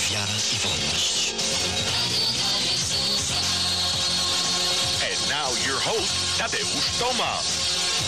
wiara i wolność. And now your host, Tadeusz Tomasz.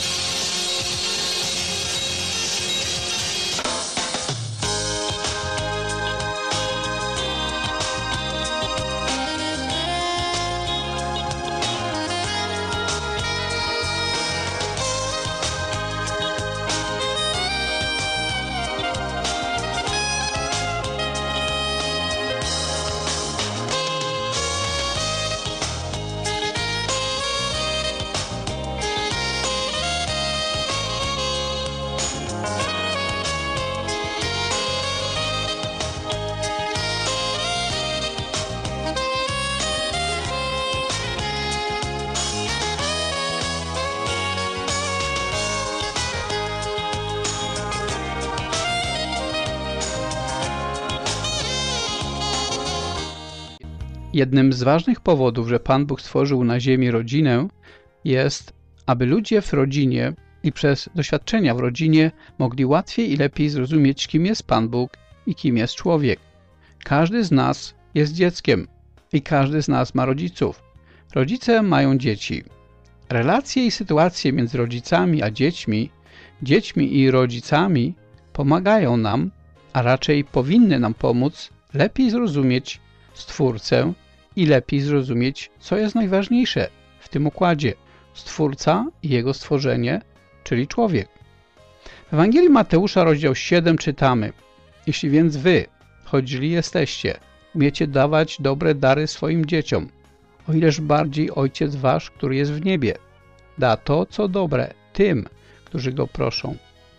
Jednym z ważnych powodów, że Pan Bóg stworzył na ziemi rodzinę, jest, aby ludzie w rodzinie i przez doświadczenia w rodzinie mogli łatwiej i lepiej zrozumieć, kim jest Pan Bóg i kim jest człowiek. Każdy z nas jest dzieckiem i każdy z nas ma rodziców. Rodzice mają dzieci. Relacje i sytuacje między rodzicami a dziećmi i rodzicami pomagają nam, a raczej powinny nam pomóc lepiej zrozumieć Stwórcę i lepiej zrozumieć, co jest najważniejsze w tym układzie. Stwórca i Jego stworzenie, czyli człowiek. W Ewangelii Mateusza, rozdział 7 czytamy: Jeśli więc wy, choć źli jesteście, umiecie dawać dobre dary swoim dzieciom, o ileż bardziej Ojciec wasz, który jest w niebie, da to, co dobre tym, którzy Go proszą.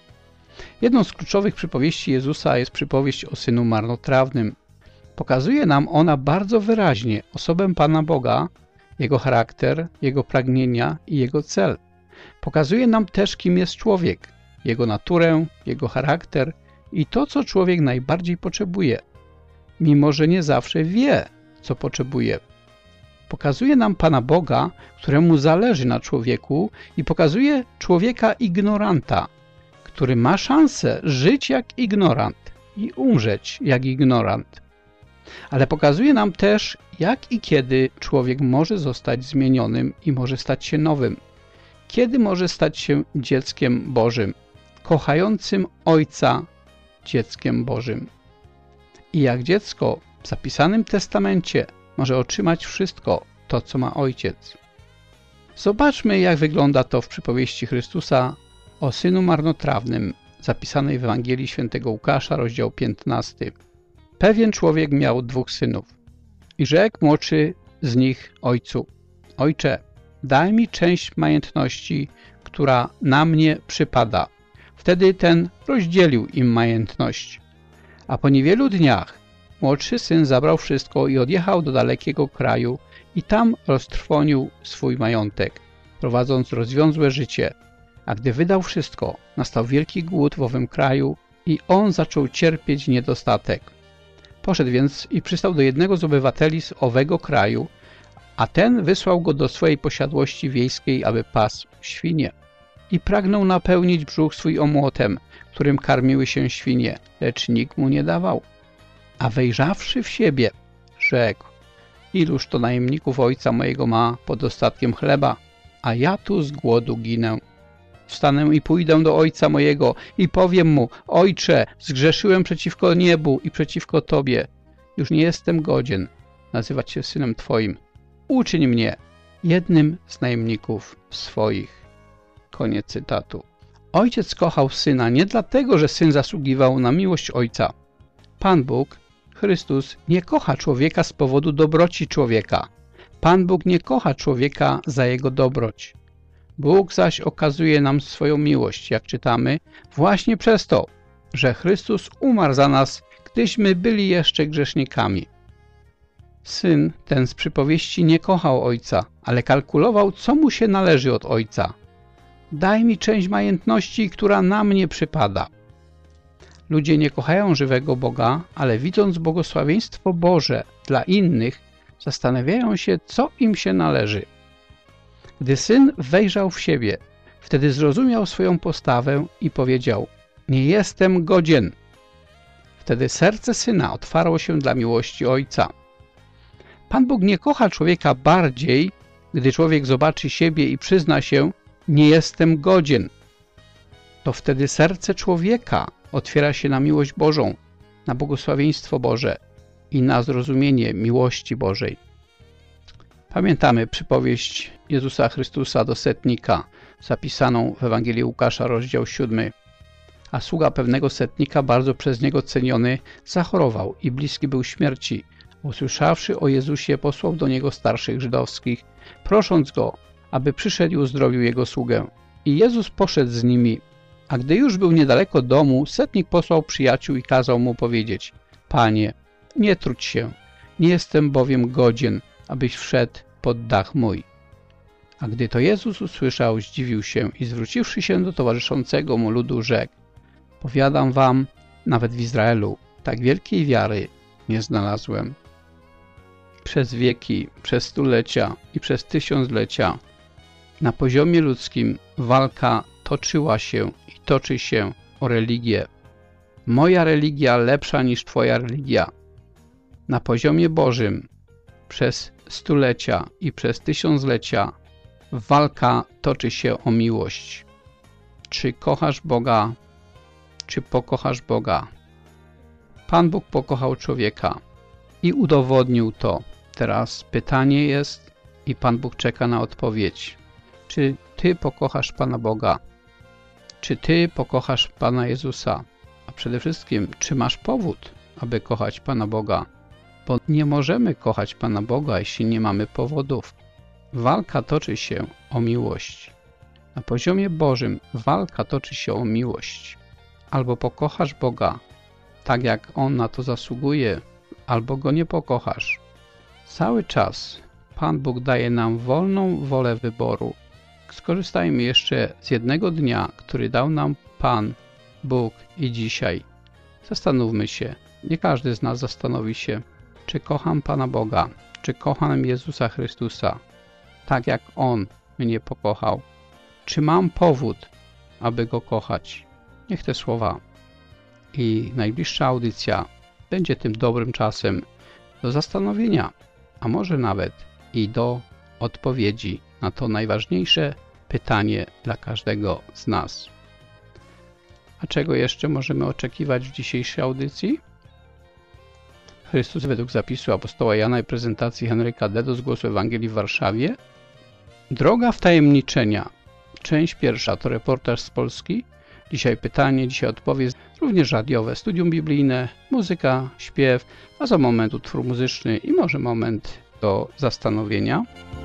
Jedną z kluczowych przypowieści Jezusa jest przypowieść o synu marnotrawnym. Pokazuje nam ona bardzo wyraźnie osobę Pana Boga, Jego charakter, Jego pragnienia i Jego cel. Pokazuje nam też, kim jest człowiek, jego naturę, jego charakter i to, co człowiek najbardziej potrzebuje, mimo że nie zawsze wie, co potrzebuje. Pokazuje nam Pana Boga, któremu zależy na człowieku, i pokazuje człowieka ignoranta, który ma szansę żyć jak ignorant i umrzeć jak ignorant. Ale pokazuje nam też, jak i kiedy człowiek może zostać zmienionym i może stać się nowym. Kiedy może stać się dzieckiem Bożym, kochającym Ojca dzieckiem Bożym. I jak dziecko w zapisanym testamencie może otrzymać wszystko to, co ma Ojciec. Zobaczmy, jak wygląda to w przypowieści Chrystusa o synu marnotrawnym, zapisanej w Ewangelii Świętego Łukasza, rozdział 15. Pewien człowiek miał 2 synów i rzekł młodszy z nich ojcu: Ojcze, daj mi część majątności, która na mnie przypada. Wtedy ten rozdzielił im majątność. A po niewielu dniach młodszy syn zabrał wszystko i odjechał do dalekiego kraju i tam roztrwonił swój majątek, prowadząc rozwiązłe życie. A gdy wydał wszystko, nastał wielki głód w owym kraju i on zaczął cierpieć niedostatek. Poszedł więc i przystał do jednego z obywateli z owego kraju, a ten wysłał go do swojej posiadłości wiejskiej, aby pasł świnie. I pragnął napełnić brzuch swój omłotem, którym karmiły się świnie, lecz nikt mu nie dawał. A wejrzawszy w siebie, rzekł: Iluż to najemników ojca mojego ma pod dostatkiem chleba, a ja tu z głodu ginę. Wstanę i pójdę do ojca mojego i powiem mu: Ojcze, zgrzeszyłem przeciwko niebu i przeciwko Tobie. Już nie jestem godzien nazywać się synem Twoim. Uczyń mnie jednym z najemników swoich. Koniec cytatu. Ojciec kochał syna nie dlatego, że syn zasługiwał na miłość ojca. Pan Bóg, Chrystus, nie kocha człowieka z powodu dobroci człowieka. Pan Bóg nie kocha człowieka za jego dobroć. Bóg zaś okazuje nam swoją miłość, jak czytamy, właśnie przez to, że Chrystus umarł za nas, gdyśmy byli jeszcze grzesznikami. Syn ten z przypowieści nie kochał ojca, ale kalkulował, co mu się należy od ojca. Daj mi część majątności, która na mnie przypada. Ludzie nie kochają żywego Boga, ale widząc błogosławieństwo Boże dla innych, zastanawiają się, co im się należy. Gdy syn wejrzał w siebie, wtedy zrozumiał swoją postawę i powiedział: nie jestem godzien. Wtedy serce Syna otwarło się dla miłości Ojca. Pan Bóg nie kocha człowieka bardziej, gdy człowiek zobaczy siebie i przyzna się: nie jestem godzien. To wtedy serce człowieka otwiera się na miłość Bożą, na błogosławieństwo Boże i na zrozumienie miłości Bożej. Pamiętamy przypowieść Jezusa Chrystusa do setnika, zapisaną w Ewangelii Łukasza, rozdział 7. A sługa pewnego setnika, bardzo przez niego ceniony, zachorował i bliski był śmierci. Usłyszawszy o Jezusie, posłał do niego starszych żydowskich, prosząc go, aby przyszedł i uzdrowił jego sługę. I Jezus poszedł z nimi. A gdy już był niedaleko domu, setnik posłał przyjaciół i kazał mu powiedzieć: Panie, nie trudź się, nie jestem bowiem godzien, abyś wszedł pod dach mój. A gdy to Jezus usłyszał, zdziwił się i zwróciwszy się do towarzyszącego mu ludu, rzekł: Powiadam wam, nawet w Izraelu tak wielkiej wiary nie znalazłem. Przez wieki, przez stulecia i przez tysiąclecia na poziomie ludzkim walka toczyła się i toczy się o religię. Moja religia lepsza niż twoja religia. Na poziomie Bożym przez stulecia i przez tysiąclecia walka toczy się o miłość. Czy kochasz Boga, czy pokochasz Boga? Pan Bóg pokochał człowieka i udowodnił to. Teraz pytanie jest i Pan Bóg czeka na odpowiedź. Czy ty pokochasz Pana Boga? Czy ty pokochasz Pana Jezusa? A przede wszystkim, czy masz powód, aby kochać Pana Boga? Bo nie możemy kochać Pana Boga, jeśli nie mamy powodów. Walka toczy się o miłość. Na poziomie Bożym walka toczy się o miłość. Albo pokochasz Boga, tak jak On na to zasługuje, albo Go nie pokochasz. Cały czas Pan Bóg daje nam wolną wolę wyboru. Skorzystajmy jeszcze z jednego dnia, który dał nam Pan Bóg i dzisiaj. Zastanówmy się, nie każdy z nas zastanowi się, czy kocham Pana Boga, czy kocham Jezusa Chrystusa, tak jak On mnie pokochał. Czy mam powód, aby Go kochać? Niech te słowa i najbliższa audycja będzie tym dobrym czasem do zastanowienia, a może nawet i do odpowiedzi na to najważniejsze pytanie dla każdego z nas. A czego jeszcze możemy oczekiwać w dzisiejszej audycji? Chrystus według zapisu apostoła Jana i prezentacji Henryka Dedo z Głosu Ewangelii w Warszawie. Droga wtajemniczenia. Część pierwsza to reportaż z Polski. Dzisiaj pytanie, dzisiaj odpowiedź, również radiowe, studium biblijne, muzyka, śpiew, a za moment utwór muzyczny i może moment do zastanowienia.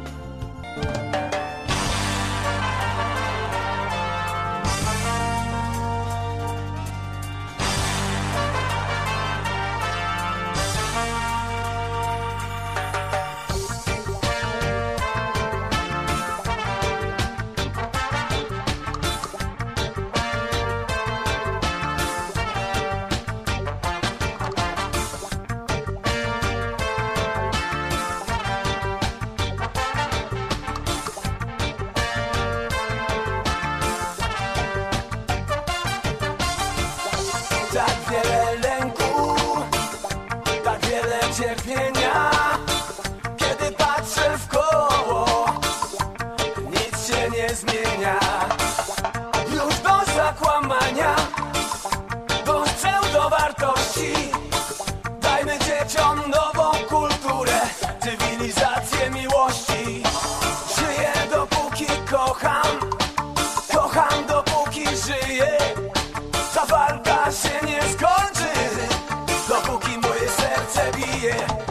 Tak wiele lęku, tak wiele cierpienia. Kiedy patrzę w koło, nic się nie zmienia. Już dość zakłamania, dość pseudowartości. Dajmy dzieciom nową kulturę, cywilizację miłości. Żyję dopóki kocham, kocham dopóki żyję. Ta walka się nie skończy, dopóki moje serce bije.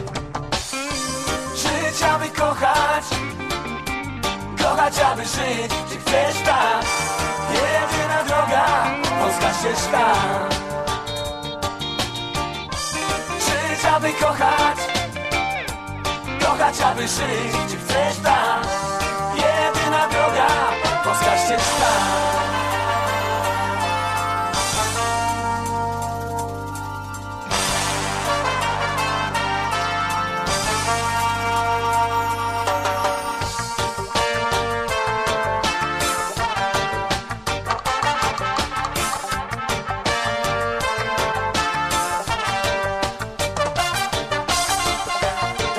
Żyć, aby kochać, kochać, aby żyć. Czy chcesz tak? Jedyna droga, wąska ścieżka. Żyć, aby kochać, kochać, aby żyć. Czy chcesz tak? Jedyna droga, wąska ścieżka.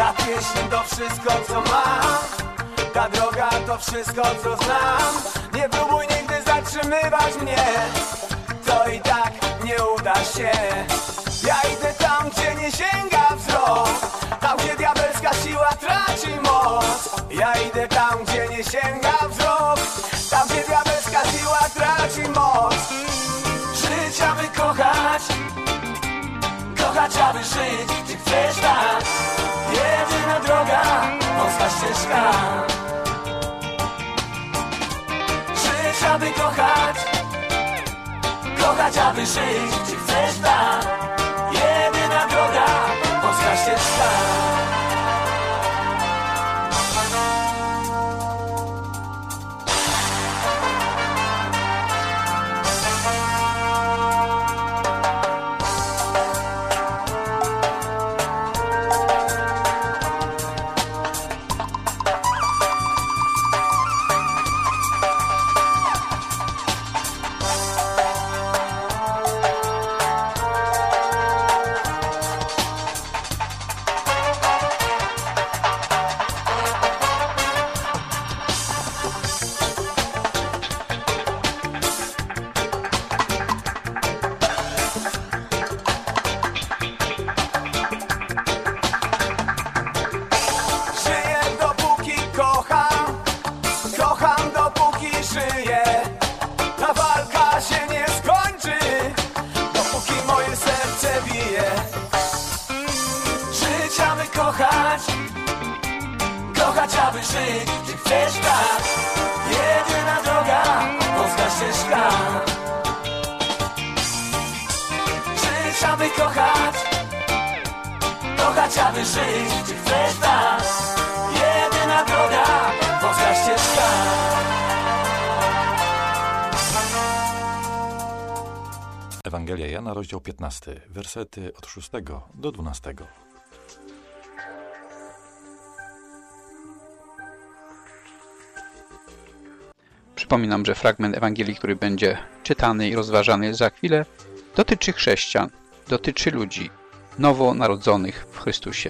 Ta pieśń to wszystko, co mam. Ta droga to wszystko, co znam. Nie próbuj nigdy zatrzymywać mnie, to i tak nie uda się. Ja idę tam, gdzie nie sięga wzrok, tam, gdzie diabelska siła traci moc. Ja idę tam, gdzie nie sięga wzrok, tam, gdzie diabelska siła traci moc. Żyć, aby kochać, kochać, aby żyć. Czy chcesz tak? Jedyna droga, wąska ścieżka. Żyć, aby kochać, kochać, aby żyć. Czy chcesz tak? Jedyna droga, wąska ścieżka. Kochać, aby żyć. Czy chcesz tak? Jedyna droga, wąska ścieżka. Żyć, aby kochać, kochać, aby żyć. Czy chcesz tak? Jedyna droga, wąska ścieżka. Ewangelia Jana, rozdział 15, wersety od 6 do 12. Przypominam, że fragment Ewangelii, który będzie czytany i rozważany za chwilę, dotyczy chrześcijan, dotyczy ludzi nowonarodzonych w Chrystusie.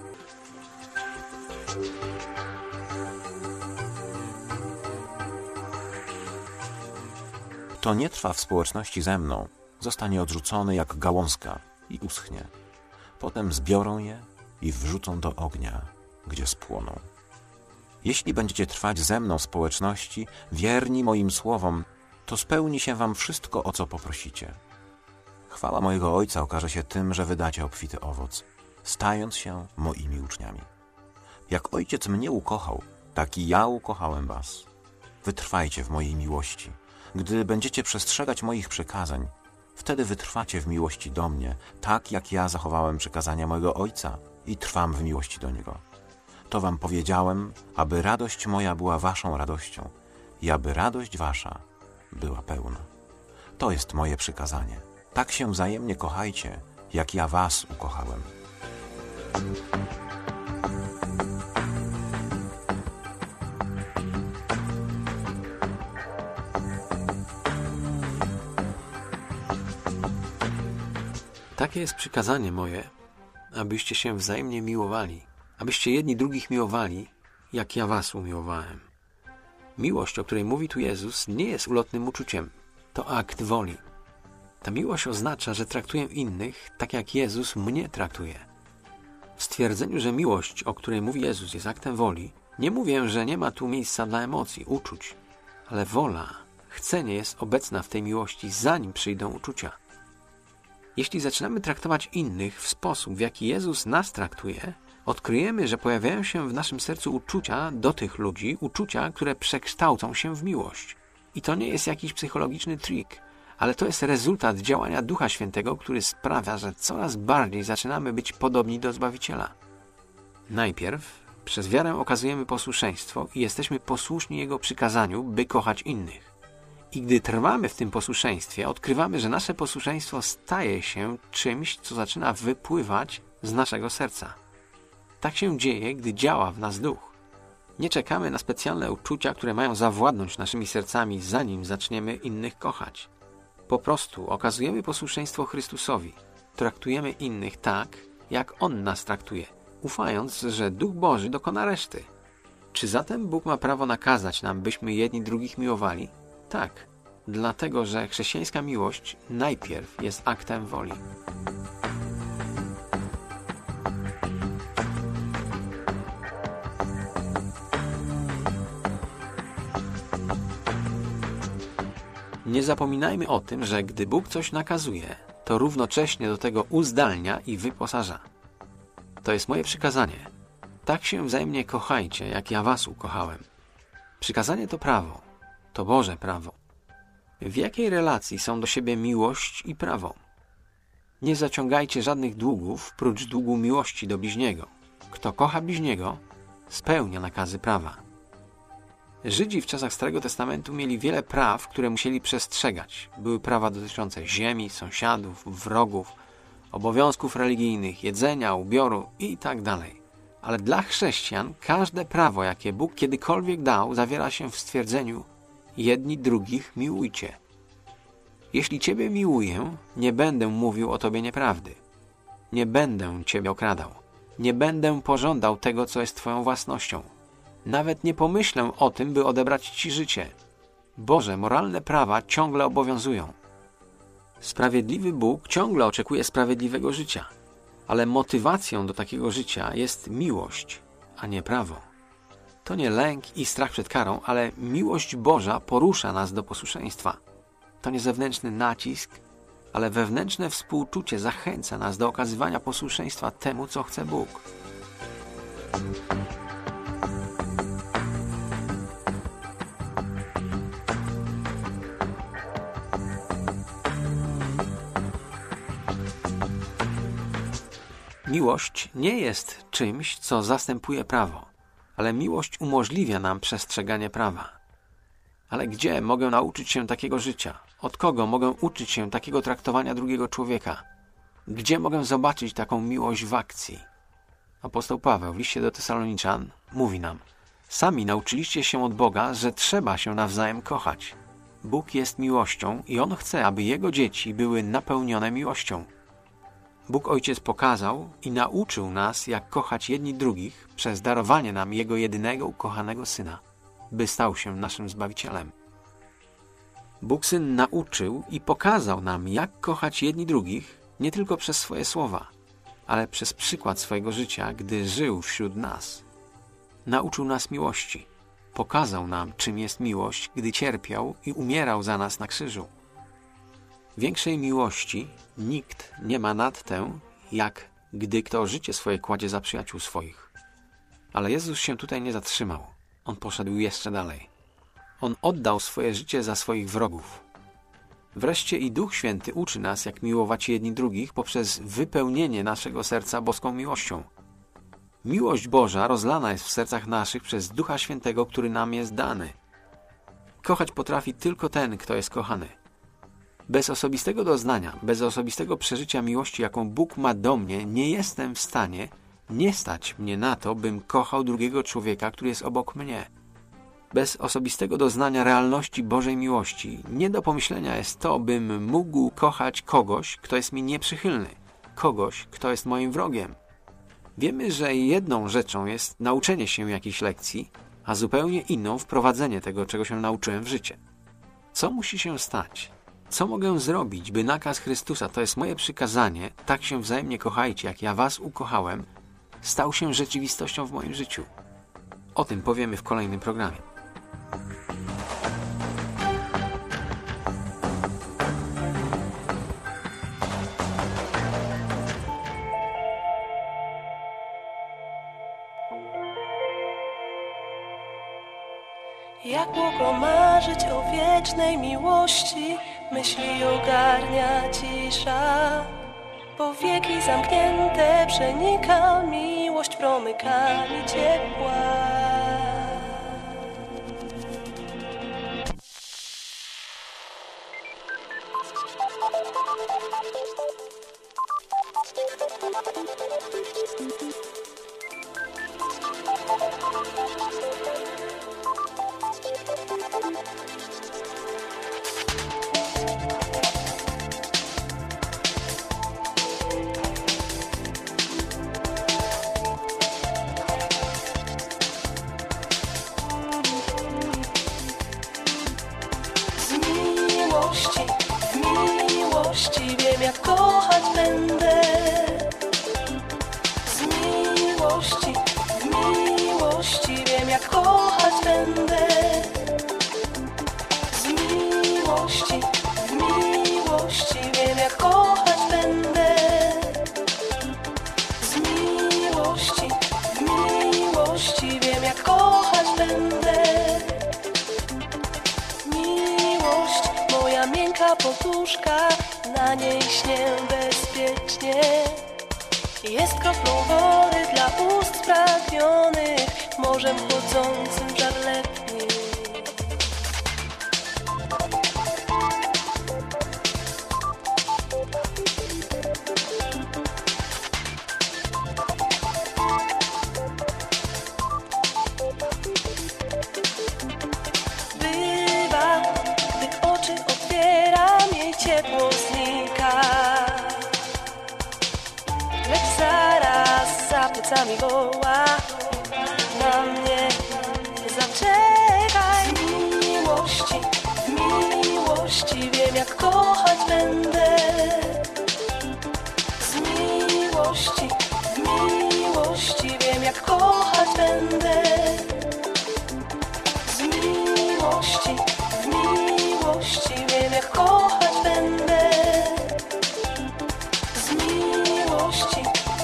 Kto nie trwa w społeczności ze mną, zostanie odrzucony jak gałązka i uschnie. Potem zbiorą je i wrzucą do ognia, gdzie spłoną. Jeśli będziecie trwać ze mną w społeczności, wierni moim słowom, to spełni się wam wszystko, o co poprosicie. Chwała mojego Ojca okaże się tym, że wydacie obfity owoc, stając się moimi uczniami. Jak Ojciec mnie ukochał, tak i ja ukochałem was. Wytrwajcie w mojej miłości. Gdy będziecie przestrzegać moich przykazań, wtedy wytrwacie w miłości do mnie, tak jak ja zachowałem przykazania mojego Ojca i trwam w miłości do Niego. To wam powiedziałem, aby radość moja była waszą radością i aby radość wasza była pełna. To jest moje przykazanie. Tak się wzajemnie kochajcie, jak ja was ukochałem. Takie jest przykazanie moje, abyście się wzajemnie miłowali, abyście jedni drugich miłowali, jak ja was umiłowałem. Miłość, o której mówi tu Jezus, nie jest ulotnym uczuciem, to akt woli. Ta miłość oznacza, że traktuję innych tak, jak Jezus mnie traktuje. W stwierdzeniu, że miłość, o której mówi Jezus, jest aktem woli, nie mówię, że nie ma tu miejsca dla emocji, uczuć, ale wola, chcenie jest obecna w tej miłości, zanim przyjdą uczucia. Jeśli zaczynamy traktować innych w sposób, w jaki Jezus nas traktuje, odkryjemy, że pojawiają się w naszym sercu uczucia do tych ludzi, uczucia, które przekształcą się w miłość. I to nie jest jakiś psychologiczny trik, ale to jest rezultat działania Ducha Świętego, który sprawia, że coraz bardziej zaczynamy być podobni do Zbawiciela. Najpierw przez wiarę okazujemy posłuszeństwo i jesteśmy posłuszni Jego przykazaniu, by kochać innych. I gdy trwamy w tym posłuszeństwie, odkrywamy, że nasze posłuszeństwo staje się czymś, co zaczyna wypływać z naszego serca. Tak się dzieje, gdy działa w nas Duch. Nie czekamy na specjalne uczucia, które mają zawładnąć naszymi sercami, zanim zaczniemy innych kochać. Po prostu okazujemy posłuszeństwo Chrystusowi. Traktujemy innych tak, jak On nas traktuje. ufając, że Duch Boży dokona reszty. Czy zatem Bóg ma prawo nakazać nam, byśmy jedni drugich miłowali? Tak, dlatego że chrześcijańska miłość najpierw jest aktem woli. Nie zapominajmy o tym, że gdy Bóg coś nakazuje, to równocześnie do tego uzdalnia i wyposaża. To jest moje przykazanie. Tak się wzajemnie kochajcie, jak ja was ukochałem. Przykazanie to prawo. To Boże prawo. W jakiej relacji są do siebie miłość i prawo? Nie zaciągajcie żadnych długów, prócz długu miłości do bliźniego. Kto kocha bliźniego, spełnia nakazy prawa. Żydzi w czasach Starego Testamentu mieli wiele praw, które musieli przestrzegać. Były prawa dotyczące ziemi, sąsiadów, wrogów, obowiązków religijnych, jedzenia, ubioru itd. Ale dla chrześcijan każde prawo, jakie Bóg kiedykolwiek dał, zawiera się w stwierdzeniu: jedni drugich miłujcie. Jeśli Ciebie miłuję, nie będę mówił o Tobie nieprawdy. Nie będę Ciebie okradał. Nie będę pożądał tego, co jest Twoją własnością. Nawet nie pomyślę o tym, by odebrać Ci życie. Boże, moralne prawa ciągle obowiązują. Sprawiedliwy Bóg ciągle oczekuje sprawiedliwego życia, ale motywacją do takiego życia jest miłość, a nie prawo. To nie lęk i strach przed karą, ale miłość Boża porusza nas do posłuszeństwa. To nie zewnętrzny nacisk, ale wewnętrzne współczucie zachęca nas do okazywania posłuszeństwa temu, co chce Bóg. Miłość nie jest czymś, co zastępuje prawo, ale miłość umożliwia nam przestrzeganie prawa. Ale gdzie mogę nauczyć się takiego życia? Od kogo mogę uczyć się takiego traktowania drugiego człowieka? Gdzie mogę zobaczyć taką miłość w akcji? Apostoł Paweł w liście do Tesaloniczan mówi nam: sami nauczyliście się od Boga, że trzeba się nawzajem kochać. Bóg jest miłością i On chce, aby Jego dzieci były napełnione miłością. Bóg Ojciec pokazał i nauczył nas, jak kochać jedni drugich przez darowanie nam Jego jedynego ukochanego Syna, by stał się naszym Zbawicielem. Bóg Syn nauczył i pokazał nam, jak kochać jedni drugich nie tylko przez swoje słowa, ale przez przykład swojego życia, gdy żył wśród nas. Nauczył nas miłości. Pokazał nam, czym jest miłość, gdy cierpiał i umierał za nas na krzyżu. Większej miłości nikt nie ma nad tę, jak gdy kto życie swoje kładzie za przyjaciół swoich. Ale Jezus się tutaj nie zatrzymał. On poszedł jeszcze dalej. On oddał swoje życie za swoich wrogów. Wreszcie i Duch Święty uczy nas, jak miłować jedni drugich poprzez wypełnienie naszego serca boską miłością. Miłość Boża rozlana jest w sercach naszych przez Ducha Świętego, który nam jest dany. Kochać potrafi tylko ten, kto jest kochany. Bez osobistego doznania, bez osobistego przeżycia miłości, jaką Bóg ma do mnie, nie jestem w stanie, nie stać mnie na to, bym kochał drugiego człowieka, który jest obok mnie. Bez osobistego doznania realności Bożej miłości nie do pomyślenia jest to, bym mógł kochać kogoś, kto jest mi nieprzychylny, kogoś, kto jest moim wrogiem. Wiemy, że jedną rzeczą jest nauczenie się jakiejś lekcji, a zupełnie inną wprowadzenie tego, czego się nauczyłem w życie. Co musi się stać? Co mogę zrobić, by nakaz Chrystusa, to jest moje przykazanie, tak się wzajemnie kochajcie, jak ja was ukochałem, stał się rzeczywistością w moim życiu? O tym powiemy w kolejnym programie. Jak mogło marzyć o wiecznej miłości, myśli ogarnia cisza. Po wieki zamknięte przenika miłość promykami ciepła. jak kochać będę. W miłości wiem jak kochać będę. W miłości wiem jak kochać będę. Miłość, moja miękka poduszka, na niej śnię bezpiecznie. Jest kroplą wody dla ust spragnionych, morzem chłodzącym żar letni. Bywa, gdy oczy otwieram, jej ciepło znika. Lecz zaraz za plecami woła na mnie: zaczekaj. W miłości wiem jak kochać będę. W miłości wiem jak kochać będę. W miłości wiem jak kochać będę. W miłości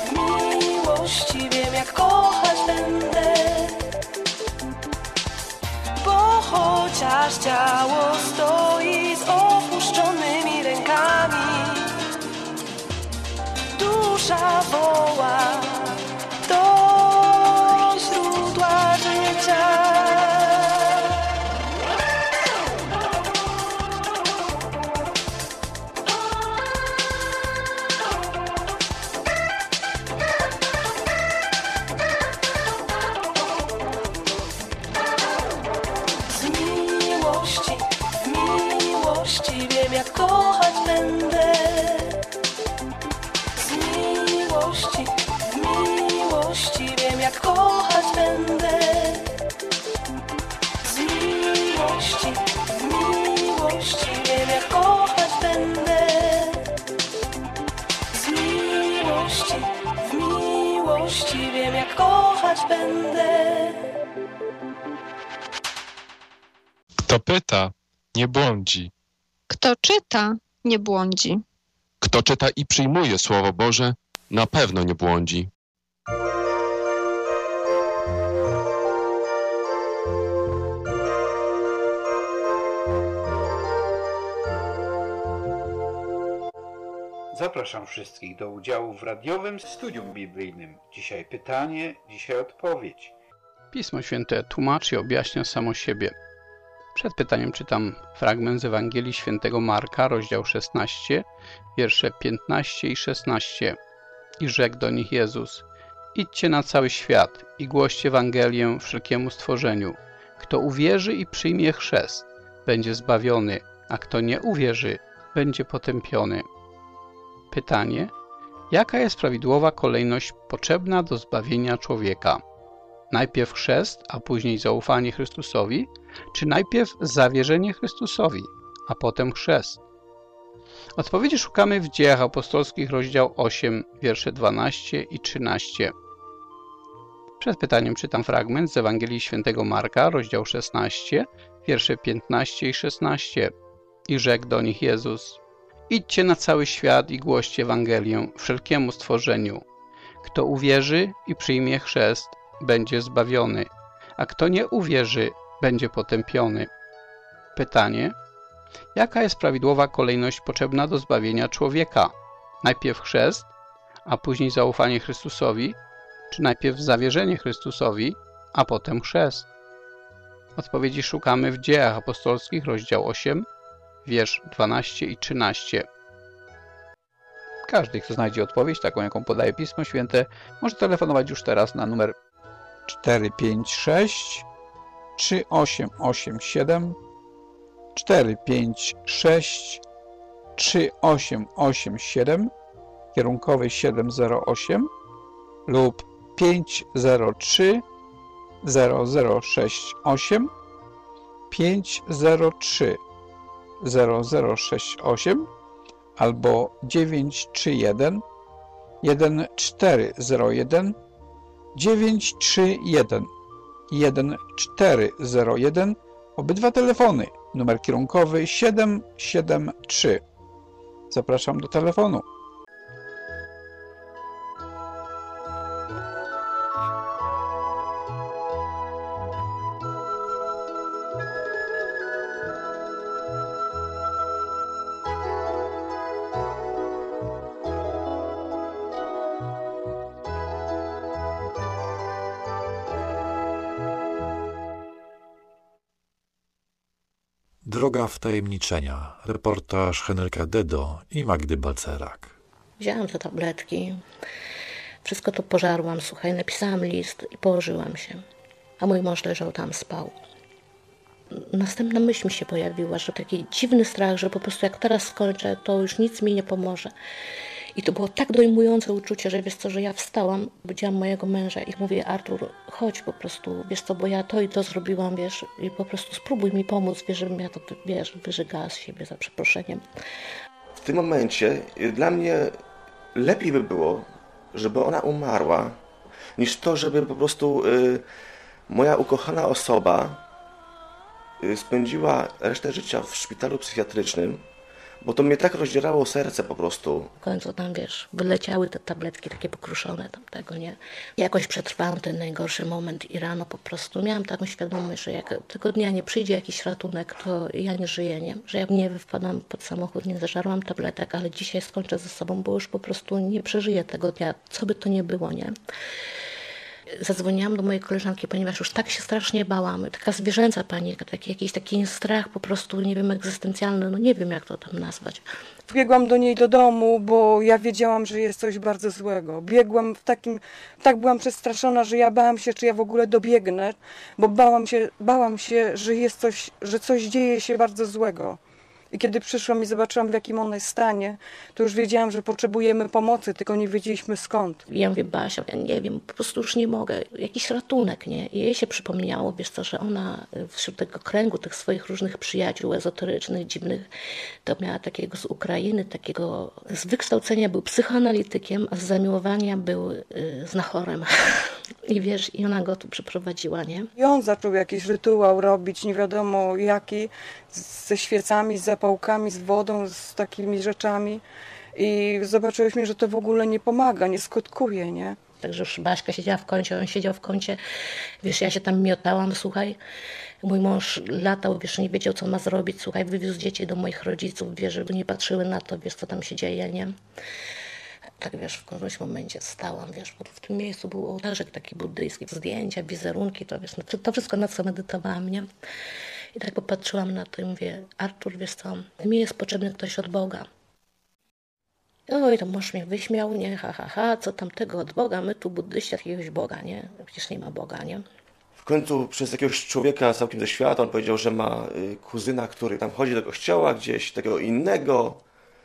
wiem jak kochać będę. Bo chociaż ciało stoi z opuszczonymi rękami, dusza woła do źródła życia. W miłości wiem jak kochać będę. W miłości wiem jak kochać będę. W miłości wiem jak kochać będę. W miłości wiem jak kochać będę. Kto pyta, nie błądzi. Kto czyta, nie błądzi. Kto czyta i przyjmuje Słowo Boże, na pewno nie błądzi. Zapraszam wszystkich do udziału w radiowym studium biblijnym. Dzisiaj pytanie, dzisiaj odpowiedź. Pismo Święte tłumaczy i objaśnia samo siebie. Przed pytaniem czytam fragment z Ewangelii Świętego Marka, rozdział 16, wiersze 15 i 16. I rzekł do nich Jezus: idźcie na cały świat i głoście Ewangelię wszelkiemu stworzeniu. Kto uwierzy i przyjmie chrzest, będzie zbawiony, a kto nie uwierzy, będzie potępiony. Pytanie: jaka jest prawidłowa kolejność potrzebna do zbawienia człowieka? Najpierw chrzest, a później zaufanie Chrystusowi, czy najpierw zawierzenie Chrystusowi, a potem chrzest? Odpowiedzi szukamy w Dziejach Apostolskich, rozdział 8, wiersze 12 i 13. Przed pytaniem czytam fragment z Ewangelii Świętego Marka, rozdział 16, wiersze 15 i 16. I rzekł do nich Jezus: idźcie na cały świat i głoście Ewangelię wszelkiemu stworzeniu. Kto uwierzy i przyjmie chrzest, będzie zbawiony, a kto nie uwierzy, będzie potępiony. Pytanie: jaka jest prawidłowa kolejność potrzebna do zbawienia człowieka? Najpierw chrzest, a później zaufanie Chrystusowi, czy najpierw zawierzenie Chrystusowi, a potem chrzest? Odpowiedzi szukamy w Dziejach Apostolskich, rozdział 8, wiersz 12 i 13. Każdy, kto znajdzie odpowiedź, taką jaką podaje Pismo Święte, może telefonować już teraz na numer 456 3887 456 3887, kierunkowy 708 lub 503 0068 503 0068 albo 931 1401 931 1401. Obydwa telefony. Numer kierunkowy 773. Zapraszam do telefonu. Droga wtajemniczenia. Reportaż Henryka Dedo i Magdy Balcerak. Wzięłam te tabletki, wszystko to pożarłam, słuchaj, napisałam list i położyłam się. A mój mąż leżał tam, spał. Następna myśl mi się pojawiła, że taki dziwny strach, że po prostu jak teraz skończę, to już nic mi nie pomoże. I to było tak dojmujące uczucie, że wiesz co, że ja wstałam, budziłam mojego męża i mówię: Artur, chodź po prostu, wiesz co, bo ja to i to zrobiłam, wiesz, i po prostu spróbuj mi pomóc, wiesz, żebym ja to, wiesz, wyżygała z siebie, za przeproszeniem. W tym momencie dla mnie lepiej by było, żeby ona umarła, niż to, żeby po prostu moja ukochana osoba spędziła resztę życia w szpitalu psychiatrycznym, bo to mnie tak rozdzierało serce po prostu. W końcu tam, wiesz, wyleciały te tabletki takie pokruszone tamtego, nie? Jakoś przetrwałam ten najgorszy moment i rano po prostu miałam taką świadomość, że jak tego dnia nie przyjdzie jakiś ratunek, to ja nie żyję, nie? Że ja nie wpadłam pod samochód, nie zażarłam tabletek, ale dzisiaj skończę ze sobą, bo już po prostu nie przeżyję tego dnia, co by to nie było, nie? Zadzwoniłam do mojej koleżanki, ponieważ już tak się strasznie bałam. Taka zwierzęca panika, jakiś taki strach po prostu, nie wiem, egzystencjalny, no nie wiem jak to tam nazwać. Biegłam do niej do domu, bo ja wiedziałam, że jest coś bardzo złego. Biegłam tak byłam przestraszona, że ja bałam się, czy ja w ogóle dobiegnę, bo bałam się, że jest coś, że coś dzieje się bardzo złego. I kiedy przyszłam i zobaczyłam, w jakim ona jest stanie, to już wiedziałam, że potrzebujemy pomocy, tylko nie wiedzieliśmy skąd. Ja mówię: Basia, ja nie wiem, po prostu już nie mogę. Jakiś ratunek, nie? I jej się przypomniało, wiesz co, że ona wśród tego kręgu tych swoich różnych przyjaciół ezoterycznych, dziwnych, to miała takiego z Ukrainy, takiego z wykształcenia był psychoanalitykiem, a z zamiłowania był znachorem. I wiesz, i ona go tu przyprowadziła, nie? I on zaczął jakiś rytuał robić, nie wiadomo jaki, ze świecami, z zapałkami, z wodą, z takimi rzeczami. I zobaczyliśmy, że to w ogóle nie pomaga, nie skutkuje, nie? Także już Baśka siedziała w kącie, on siedział w kącie. Wiesz, ja się tam miotałam, słuchaj. Mój mąż latał, wiesz, nie wiedział, co ma zrobić, słuchaj, wywiózł dzieci do moich rodziców, wiesz, żeby nie patrzyły na to, wiesz, co tam się dzieje, nie? Tak, wiesz, w którymś momencie stałam, wiesz, bo w tym miejscu był ołtarzek taki buddyjski, zdjęcia, wizerunki, to wiesz, to wszystko, na co medytowałam, nie? I tak popatrzyłam na to i mówię: Artur, wiesz co, mi jest potrzebny ktoś od Boga. Oj, to mąż mnie wyśmiał, nie, co tamtego od Boga, my tu buddyści jakiegoś Boga, nie? Przecież nie ma Boga, nie? W końcu przez jakiegoś człowieka całkiem ze świata, on powiedział, że ma kuzyna, który tam chodzi do kościoła gdzieś, takiego innego.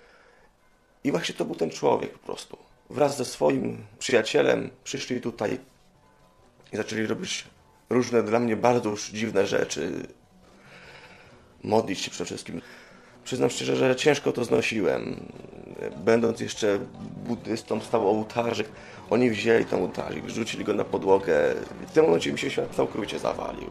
I właśnie to był ten człowiek po prostu. Wraz ze swoim przyjacielem przyszli tutaj i zaczęli robić różne dla mnie bardzo już dziwne rzeczy. Modlić się przede wszystkim. Przyznam szczerze, że ciężko to znosiłem. Będąc jeszcze buddystą, stał ołtarzyk. Oni wzięli ten ołtarzyk, rzucili go na podłogę. W tym momencie mi się świat całkowicie zawalił.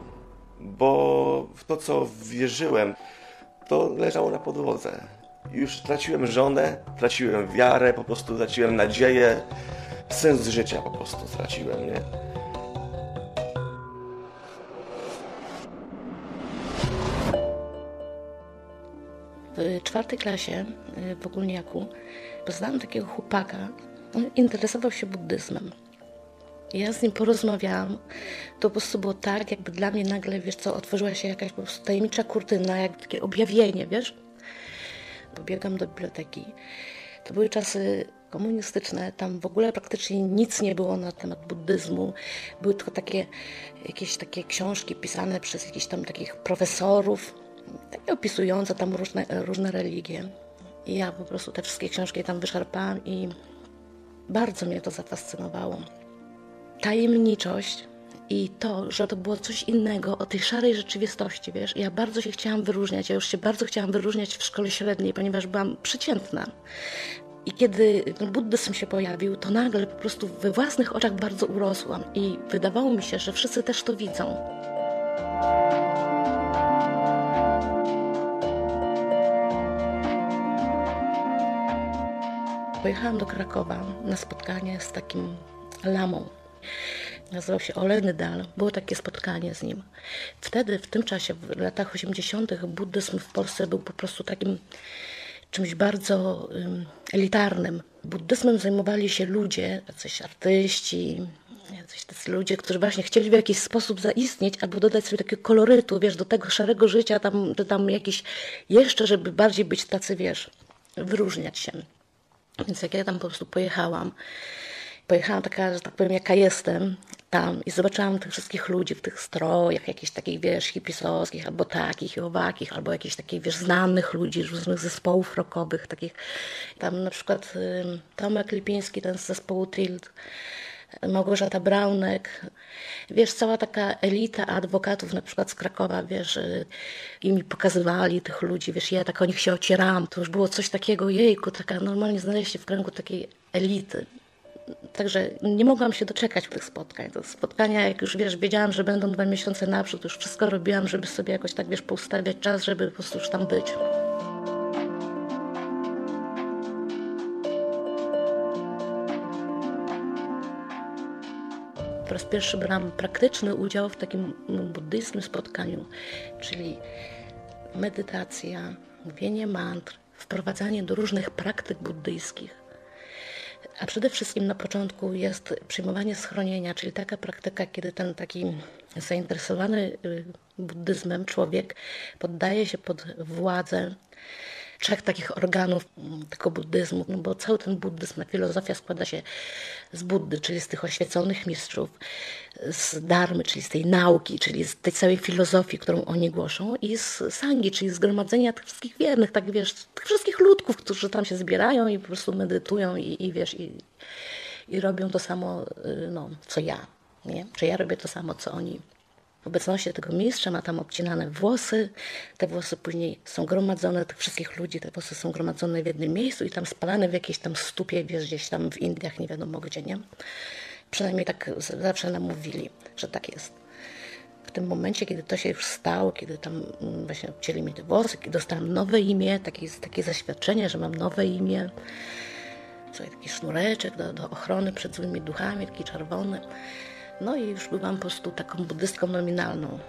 Bo w to, co wierzyłem, to leżało na podłodze. Już traciłem żonę, traciłem wiarę, po prostu traciłem nadzieję. Sens życia po prostu straciłem, nie? W 4. klasie w ogólniaku poznałam takiego chłopaka, on interesował się buddyzmem. Ja z nim porozmawiałam, to po prostu było tak, jakby dla mnie nagle, wiesz co, otworzyła się jakaś po prostu tajemnicza kurtyna, jak takie objawienie, wiesz? Pobiegłam do biblioteki. To były czasy komunistyczne, tam w ogóle praktycznie nic nie było na temat buddyzmu. Były tylko jakieś takie książki pisane przez jakichś tam takich profesorów, takie opisujące tam różne religie. I ja po prostu te wszystkie książki tam wyszarpałam i bardzo mnie to zafascynowało. Tajemniczość i to, że to było coś innego od tej szarej rzeczywistości, wiesz. Ja bardzo się chciałam wyróżniać, ja już się bardzo chciałam wyróżniać w szkole średniej, ponieważ byłam przeciętna. I kiedy ten buddyzm się pojawił, to nagle po prostu we własnych oczach bardzo urosłam i wydawało mi się, że wszyscy też to widzą. Pojechałam do Krakowa na spotkanie z takim lamą. Nazywał się Ole Nydal. Było takie spotkanie z nim. Wtedy, w tym czasie, w latach 80. buddyzm w Polsce był po prostu takim czymś bardzo elitarnym. Buddyzmem zajmowali się ludzie, jacyś artyści, jacyś tacy ludzie, którzy właśnie chcieli w jakiś sposób zaistnieć albo dodać sobie takiego kolorytu, wiesz, do tego szarego życia, tam jakiś jeszcze, żeby bardziej być tacy, wiesz, wyróżniać się. Więc jak ja tam po prostu pojechałam taka, że tak powiem, jaka jestem tam i zobaczyłam tych wszystkich ludzi w tych strojach, jakichś takich, wiesz, hipisowskich, albo takich i owakich, albo jakichś takich, wiesz, znanych ludzi, różnych zespołów rockowych, takich. Tam na przykład Tomek Lipiński, ten z zespołu Tilt, Małgorzata Braunek, wiesz, cała taka elita adwokatów na przykład z Krakowa, wiesz, i mi pokazywali tych ludzi, wiesz, ja tak o nich się ocierałam, to już było coś takiego, jejku, taka normalnie znaleźć się w kręgu takiej elity. Także nie mogłam się doczekać tych spotkań. To spotkania, jak już, wiesz, wiedziałam, że będą 2 miesiące naprzód, już wszystko robiłam, żeby sobie jakoś tak, wiesz, poustawiać czas, żeby po prostu już tam być. Po raz pierwszy brałam praktyczny udział w takim buddyjskim spotkaniu, czyli medytacja, mówienie mantr, wprowadzanie do różnych praktyk buddyjskich. A przede wszystkim na początku jest przyjmowanie schronienia, czyli taka praktyka, kiedy ten taki zainteresowany buddyzmem człowiek poddaje się pod władzę 3 takich organów tego buddyzmu, no bo cały ten buddyzm, filozofia składa się z Buddy, czyli z tych oświeconych mistrzów, z Dharmy, czyli z tej nauki, czyli z tej całej filozofii, którą oni głoszą, i z Sangi, czyli zgromadzenia tych wszystkich wiernych, tak wiesz, tych wszystkich ludków, którzy tam się zbierają i po prostu medytują i wiesz, i robią to samo, no, co ja, nie? Czy ja robię to samo, co oni. W obecności tego mistrza ma tam obcinane włosy, te włosy później są gromadzone, tych wszystkich ludzi, te włosy są gromadzone w jednym miejscu i tam spalane w jakiejś tam stupie, wiesz, gdzieś tam w Indiach, nie wiadomo gdzie, nie? Przynajmniej tak zawsze nam mówili, że tak jest. W tym momencie, kiedy to się już stało, kiedy tam właśnie obcięli mi te włosy, kiedy dostałam nowe imię, takie zaświadczenie, że mam nowe imię, taki sznureczek do ochrony przed złymi duchami, taki czerwony. No i już byłam po prostu taką buddystką nominalną.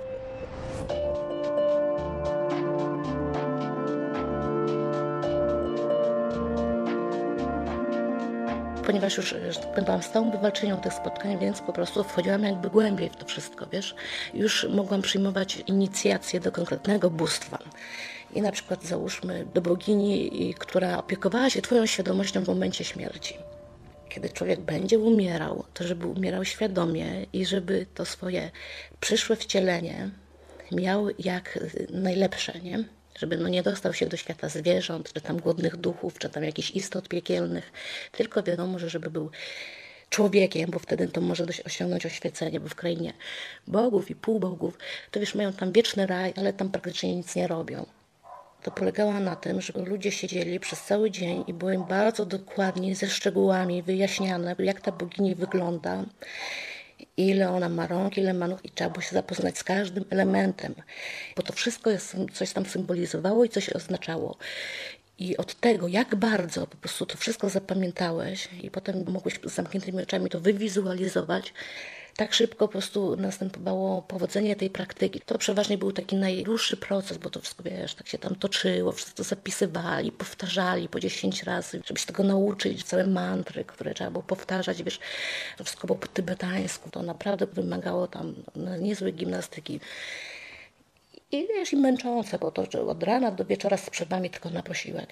Ponieważ już, że tak powiem, byłam stałą bywalczynią tych spotkań, więc po prostu wchodziłam jakby głębiej w to wszystko, wiesz. Już mogłam przyjmować inicjację do konkretnego bóstwa. I na przykład załóżmy do bogini, która opiekowała się twoją świadomością w momencie śmierci. Kiedy człowiek będzie umierał, to żeby umierał świadomie i żeby to swoje przyszłe wcielenie miał jak najlepsze, nie? Żeby nie dostał się do świata zwierząt, czy tam głodnych duchów, czy tam jakichś istot piekielnych, tylko wiadomo, że żeby był człowiekiem, bo wtedy to może osiągnąć oświecenie, bo w krainie bogów i półbogów, to wiesz, mają tam wieczny raj, ale tam praktycznie nic nie robią. To polegało na tym, że ludzie siedzieli przez cały dzień i było im bardzo dokładnie, ze szczegółami wyjaśniane, jak ta bogini wygląda, ile ona ma rąk, ile ma nóg i trzeba było się zapoznać z każdym elementem, bo to wszystko coś tam symbolizowało i coś oznaczało. I od tego, jak bardzo po prostu to wszystko zapamiętałeś i potem mogłeś z zamkniętymi oczami to wywizualizować, tak szybko po prostu następowało powodzenie tej praktyki. To przeważnie był taki najdłuższy proces, bo to wszystko, wiesz, tak się tam toczyło, wszyscy to zapisywali, powtarzali po 10 razy, żeby się tego nauczyć, całe mantry, które trzeba było powtarzać, wiesz, to wszystko było po tybetańsku, to naprawdę wymagało tam niezłej gimnastyki. I wiesz, i męczące, bo to, że od rana do wieczora z przerwami tylko na posiłek.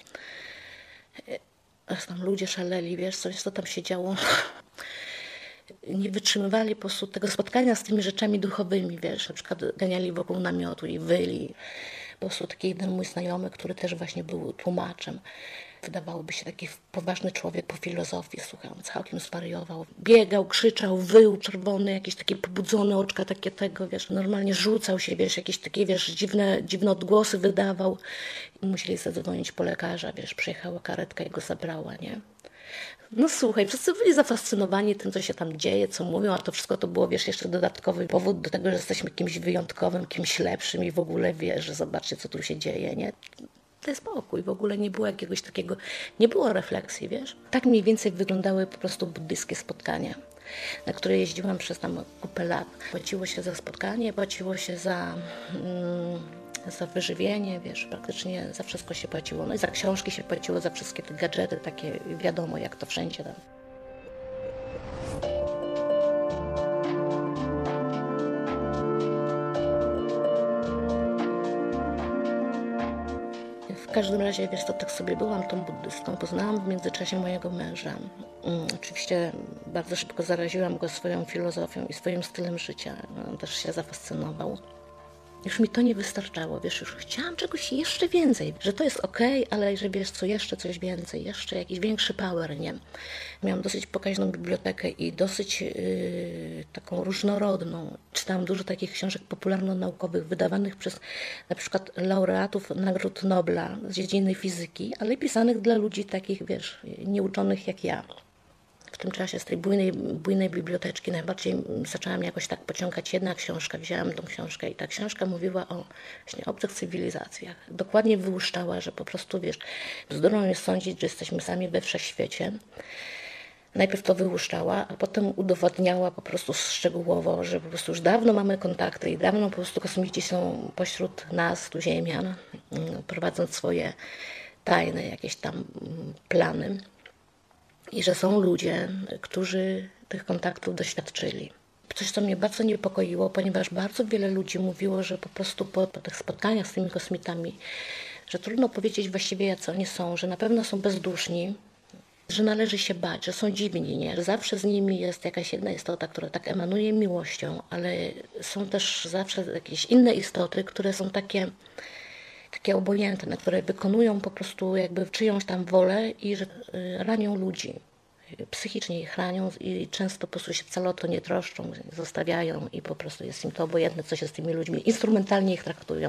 Tam ludzie szaleli, wiesz, coś co tam się działo. Nie wytrzymywali po prostu tego spotkania z tymi rzeczami duchowymi, wiesz, na przykład ganiali wokół namiotu i wyli. Po prostu taki jeden mój znajomy, który też właśnie był tłumaczem, wydawałoby się taki poważny człowiek po filozofii, słuchaj, on całkiem zwariował. Biegał, krzyczał, wył, czerwony, jakieś takie pobudzone oczka takie tego, wiesz, normalnie rzucał się, wiesz, jakieś takie, wiesz, dziwne odgłosy wydawał. I musieli zadzwonić po lekarza, wiesz, przyjechała karetka i go zabrała, nie? No słuchaj, wszyscy byli zafascynowani tym, co się tam dzieje, co mówią, a to wszystko to było, wiesz, jeszcze dodatkowy powód do tego, że jesteśmy kimś wyjątkowym, kimś lepszym i w ogóle, wiesz, że zobaczcie, co tu się dzieje, nie? Daj spokój, w ogóle nie było jakiegoś takiego, nie było refleksji, wiesz? Tak mniej więcej wyglądały po prostu buddyjskie spotkania, na które jeździłam przez tam kupę lat. Płaciło się za spotkanie, płaciło się za wyżywienie, wiesz, praktycznie za wszystko się płaciło. No i za książki się płaciło, za wszystkie te gadżety, takie wiadomo, jak to wszędzie tam. W każdym razie, wiesz, to tak sobie byłam tą buddystą. Poznałam w międzyczasie mojego męża. Oczywiście bardzo szybko zaraziłam go swoją filozofią i swoim stylem życia. On też się zafascynował. Już mi to nie wystarczało, wiesz, już chciałam czegoś jeszcze więcej, że to jest okej, ale że wiesz co, jeszcze coś więcej, jeszcze jakiś większy power, nie? Miałam dosyć pokaźną bibliotekę i dosyć taką różnorodną. Czytałam dużo takich książek popularno-naukowych wydawanych przez na przykład laureatów Nagród Nobla z dziedziny fizyki, ale pisanych dla ludzi takich, wiesz, nieuczonych jak ja. W tym czasie z tej bujnej biblioteczki najbardziej zaczęłam jakoś tak pociągać jedna książka. Wzięłam tą książkę i ta książka mówiła o właśnie obcych cywilizacjach. Dokładnie wyłuszczała, że po prostu, wiesz, bzdurą jest sądzić, że jesteśmy sami we wszechświecie. Najpierw to wyłuszczała, a potem udowodniała po prostu szczegółowo, że po prostu już dawno mamy kontakty i dawno po prostu kosmici są pośród nas, tu ziemian, prowadząc swoje tajne jakieś tam plany. I że są ludzie, którzy tych kontaktów doświadczyli. Coś, co mnie bardzo niepokoiło, ponieważ bardzo wiele ludzi mówiło, że po prostu po tych spotkaniach z tymi kosmitami, że trudno powiedzieć właściwie, jacy oni są, że na pewno są bezduszni, że należy się bać, że są dziwni, nie? Że zawsze z nimi jest jakaś jedna istota, która tak emanuje miłością, ale są też zawsze jakieś inne istoty, które są takie obojętne, które wykonują po prostu jakby czyjąś tam wolę i że ranią ludzi. Psychicznie ich ranią i często po prostu się wcale o to nie troszczą, zostawiają i po prostu jest im to obojętne, co się z tymi ludźmi, instrumentalnie ich traktują.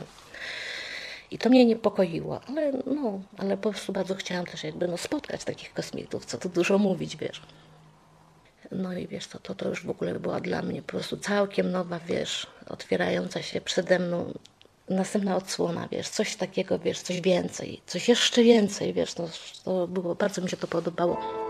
I to mnie niepokoiło, ale po prostu bardzo chciałam też jakby spotkać takich kosmitów, co tu dużo mówić, wiesz. No i wiesz, to już w ogóle była dla mnie po prostu całkiem nowa, wiesz, otwierająca się przede mną następna odsłona, wiesz, coś takiego, wiesz, coś więcej, coś jeszcze więcej, wiesz, to było, bardzo mi się to podobało.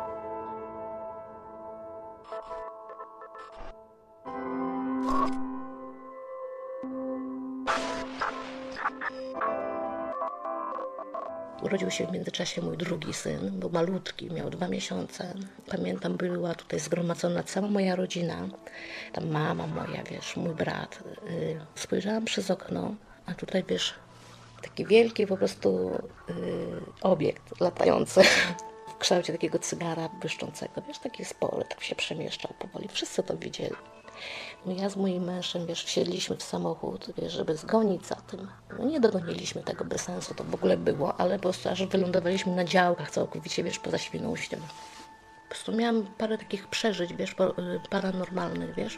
Urodził się w międzyczasie mój drugi syn, był malutki, miał 2 miesiące. Pamiętam, była tutaj zgromadzona cała moja rodzina, tam mama moja, wiesz, mój brat. Spojrzałam przez okno, a tutaj, wiesz, taki wielki po prostu obiekt latający w kształcie takiego cygara błyszczącego, wiesz, taki spory, tak się przemieszczał powoli. Wszyscy to widzieli. Ja z moim mężem, wiesz, wsiedliśmy w samochód, wiesz, żeby zgonić za tym. No nie dogoniliśmy tego bez sensu, to w ogóle było, ale po prostu aż wylądowaliśmy na działkach całkowicie, wiesz, poza Świnoujściem. Po prostu miałam parę takich przeżyć, wiesz, paranormalnych, wiesz.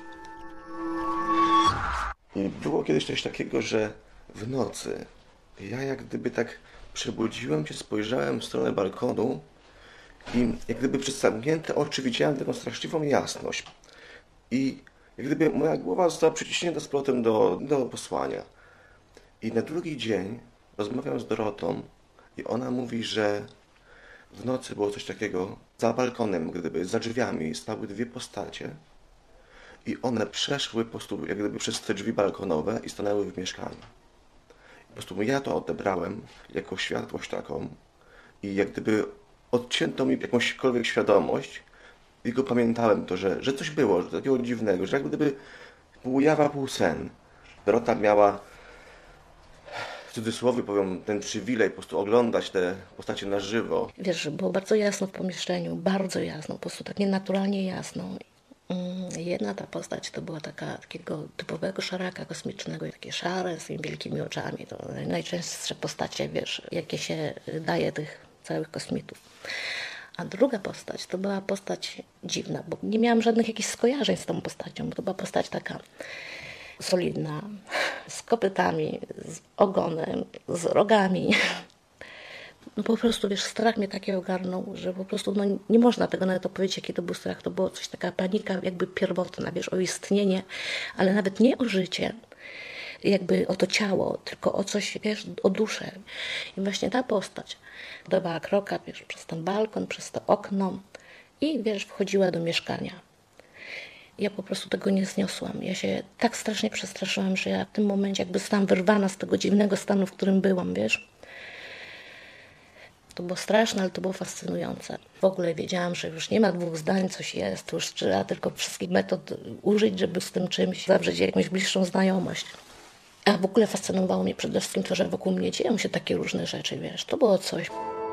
Było kiedyś coś takiego, że w nocy ja jak gdyby tak przebudziłem się, spojrzałem w stronę balkonu i jak gdyby przez zamknięte oczy widziałem taką straszliwą jasność. I jak gdyby moja głowa została przyciśnięta z powrotem do posłania. I na drugi dzień rozmawiam z Dorotą i ona mówi, że w nocy było coś takiego. Za balkonem, gdyby za drzwiami stały 2 postacie i one przeszły po prostu jak gdyby przez te drzwi balkonowe i stanęły w mieszkaniu. Po prostu ja to odebrałem jako światłość taką i jak gdyby odcięto mi jakąśkolwiek świadomość. Tylko pamiętałem to, że coś było, że takiego dziwnego, że jak gdyby pół jawa, pół sen. Dorota miała, w cudzysłowie powiem, ten przywilej po prostu oglądać te postacie na żywo. Wiesz, było bardzo jasno w pomieszczeniu, bardzo jasno, po prostu tak nienaturalnie jasno. Jedna ta postać to była takiego typowego szaraka kosmicznego, takie szare z tymi wielkimi oczami. To najczęstsze postacie, wiesz, jakie się daje tych całych kosmitów. A druga postać to była postać dziwna, bo nie miałam żadnych jakichś skojarzeń z tą postacią. To była postać taka solidna, z kopytami, z ogonem, z rogami. No po prostu, wiesz, strach mnie taki ogarnął, że po prostu no, nie można tego nawet opowiedzieć, jaki to był strach. To było coś, taka panika jakby pierwotna, wiesz, o istnienie, ale nawet nie o życie, jakby o to ciało, tylko o coś, wiesz, o duszę. I właśnie ta postać dawała kroka, wiesz, przez ten balkon, przez to okno i, wiesz, wchodziła do mieszkania. Ja po prostu tego nie zniosłam. Ja się tak strasznie przestraszyłam, że ja w tym momencie jakby zostałam wyrwana z tego dziwnego stanu, w którym byłam, wiesz. To było straszne, ale to było fascynujące. W ogóle wiedziałam, że już nie ma dwóch zdań, coś jest, to już trzeba tylko wszystkich metod użyć, żeby z tym czymś zawrzeć jakąś bliższą znajomość. A w ogóle fascynowało mnie przede wszystkim to, że wokół mnie dzieją się takie różne rzeczy, wiesz. To było coś.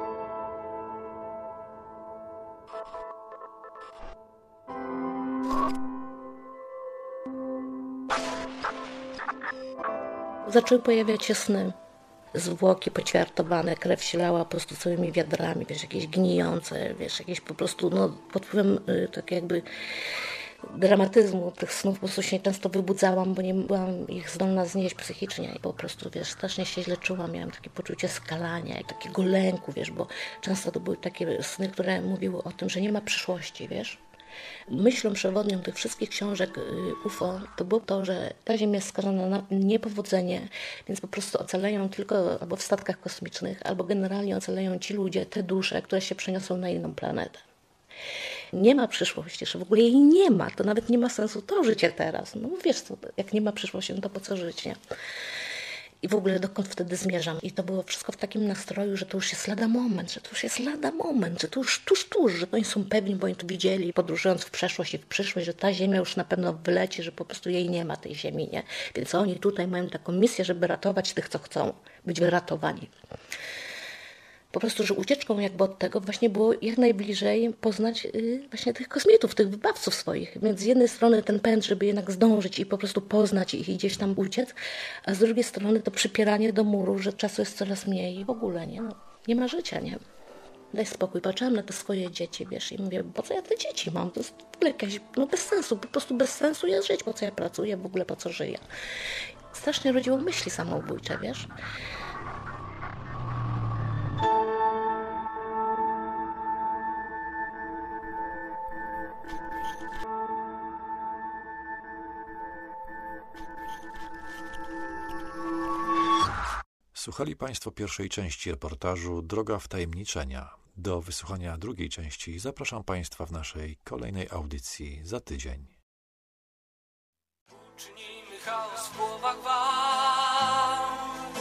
Zaczęły pojawiać się sny. Zwłoki poćwiartowane, krew się lała po prostu całymi wiadrami, wiesz, jakieś gnijące, wiesz, jakieś po prostu, no, pod wpływem tak jakby dramatyzmu tych snów po prostu się często wybudzałam, bo nie byłam ich zdolna znieść psychicznie i po prostu, wiesz, strasznie się źle czułam, miałam takie poczucie skalania i takiego lęku, wiesz, bo często to były takie sny, które mówiły o tym, że nie ma przyszłości, wiesz. Myślą przewodnią tych wszystkich książek UFO to było to, że ta Ziemia jest skazana na niepowodzenie, więc po prostu ocalają tylko albo w statkach kosmicznych, albo generalnie ocalają ci ludzie, te dusze, które się przeniosą na inną planetę. Nie ma przyszłości, że w ogóle jej nie ma, to nawet nie ma sensu to życie teraz. No wiesz co, jak nie ma przyszłości, no to po co żyć, nie? I w ogóle dokąd wtedy zmierzam. I to było wszystko w takim nastroju, że to już jest lada moment, że to już jest lada moment, że to już tuż, że oni są pewni, bo oni to widzieli, podróżując w przeszłość i w przyszłość, że ta Ziemia już na pewno wyleci, że po prostu jej nie ma, tej Ziemi, nie? Więc oni tutaj mają taką misję, żeby ratować tych, co chcą być wyratowani. Po prostu, że ucieczką jakby od tego właśnie było jak najbliżej poznać właśnie tych kosmitów, tych wybawców swoich. Więc z jednej strony ten pęd, żeby jednak zdążyć i po prostu poznać ich i gdzieś tam uciec, a z drugiej strony to przypieranie do muru, że czasu jest coraz mniej i w ogóle, nie? No, nie ma życia, nie? Daj spokój. Patrzyłam na te swoje dzieci, wiesz, i mówię, po co ja te dzieci mam? To jest w ogóle jakieś, no bez sensu, po prostu bez sensu jest żyć, po co ja pracuję, w ogóle po co żyję. Strasznie rodziło myśli samobójcze, wiesz? Słuchali Państwo pierwszej części reportażu Droga wtajemniczenia. Do wysłuchania drugiej części zapraszam Państwa w naszej kolejnej audycji za tydzień. Uczynimy chaos w głowach wam.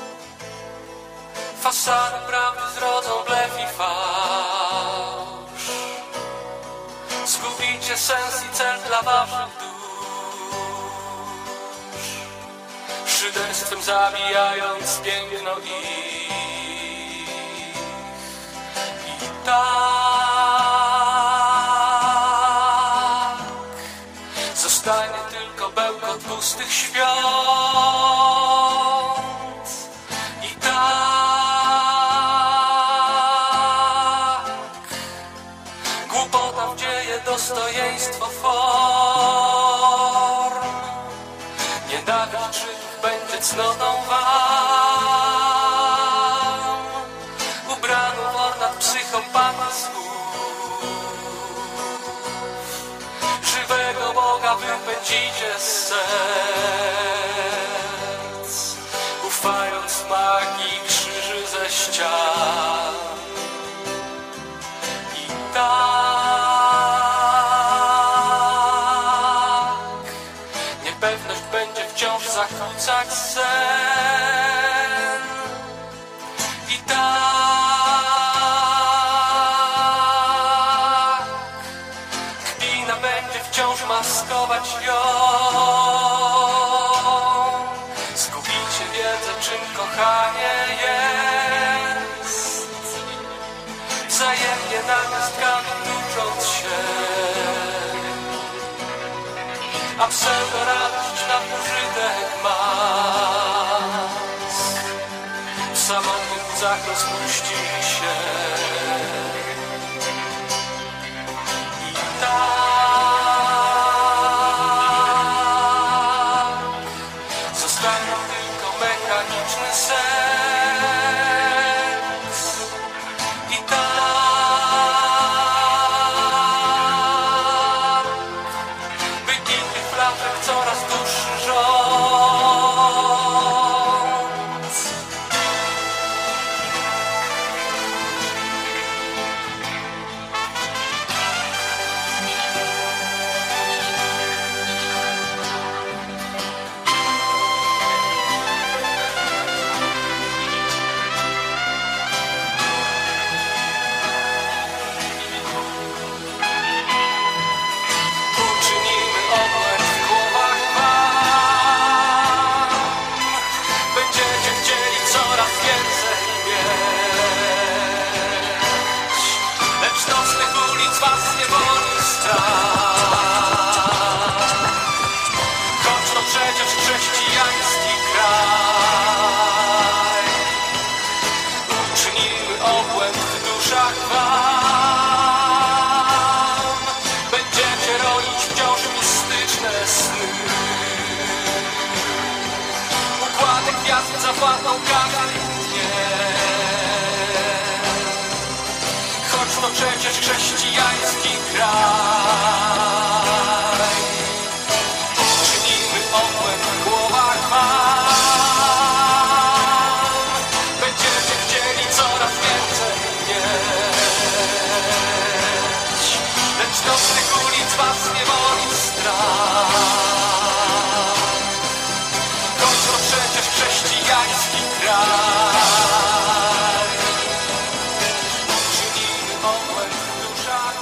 Fasady prawdy zrodzą blef i fałsz. Zgubicie sens i cel dla waszych dusz. Szyderstwem zabijając piękno ich. I tak zostanie tylko bełkot pustych świąt. I tak głupota wdzieje dostojeństwo form. Nienawiść czynów będzie cnotą wam, ubraną w ornat psychopata słów. Żywego Boga wypędzicie z serc, ufając w magii krzyży ze ścian. I tak niepewność będzie wciąż zakłócać sen. I tak kpina będzie wciąż maskować ją. Zgubicie wiedzę, czym kochanie jest, wzajemnie namiastkami ducząc się. A pseudoradość na pożytek mask w samotnych łzach rozpuści się. wiatrach coraz dłuższy rząd. Zapłatą każdy dzień. Choć to przecież chrześcijański kraj. Uczynimy obłęd w głowach wam. Będziecie chcieli coraz więcej mieć. Lecz nocnych ulic was nie woli strach. Chrześcijański kraj. Uczynimy obłęd w duszach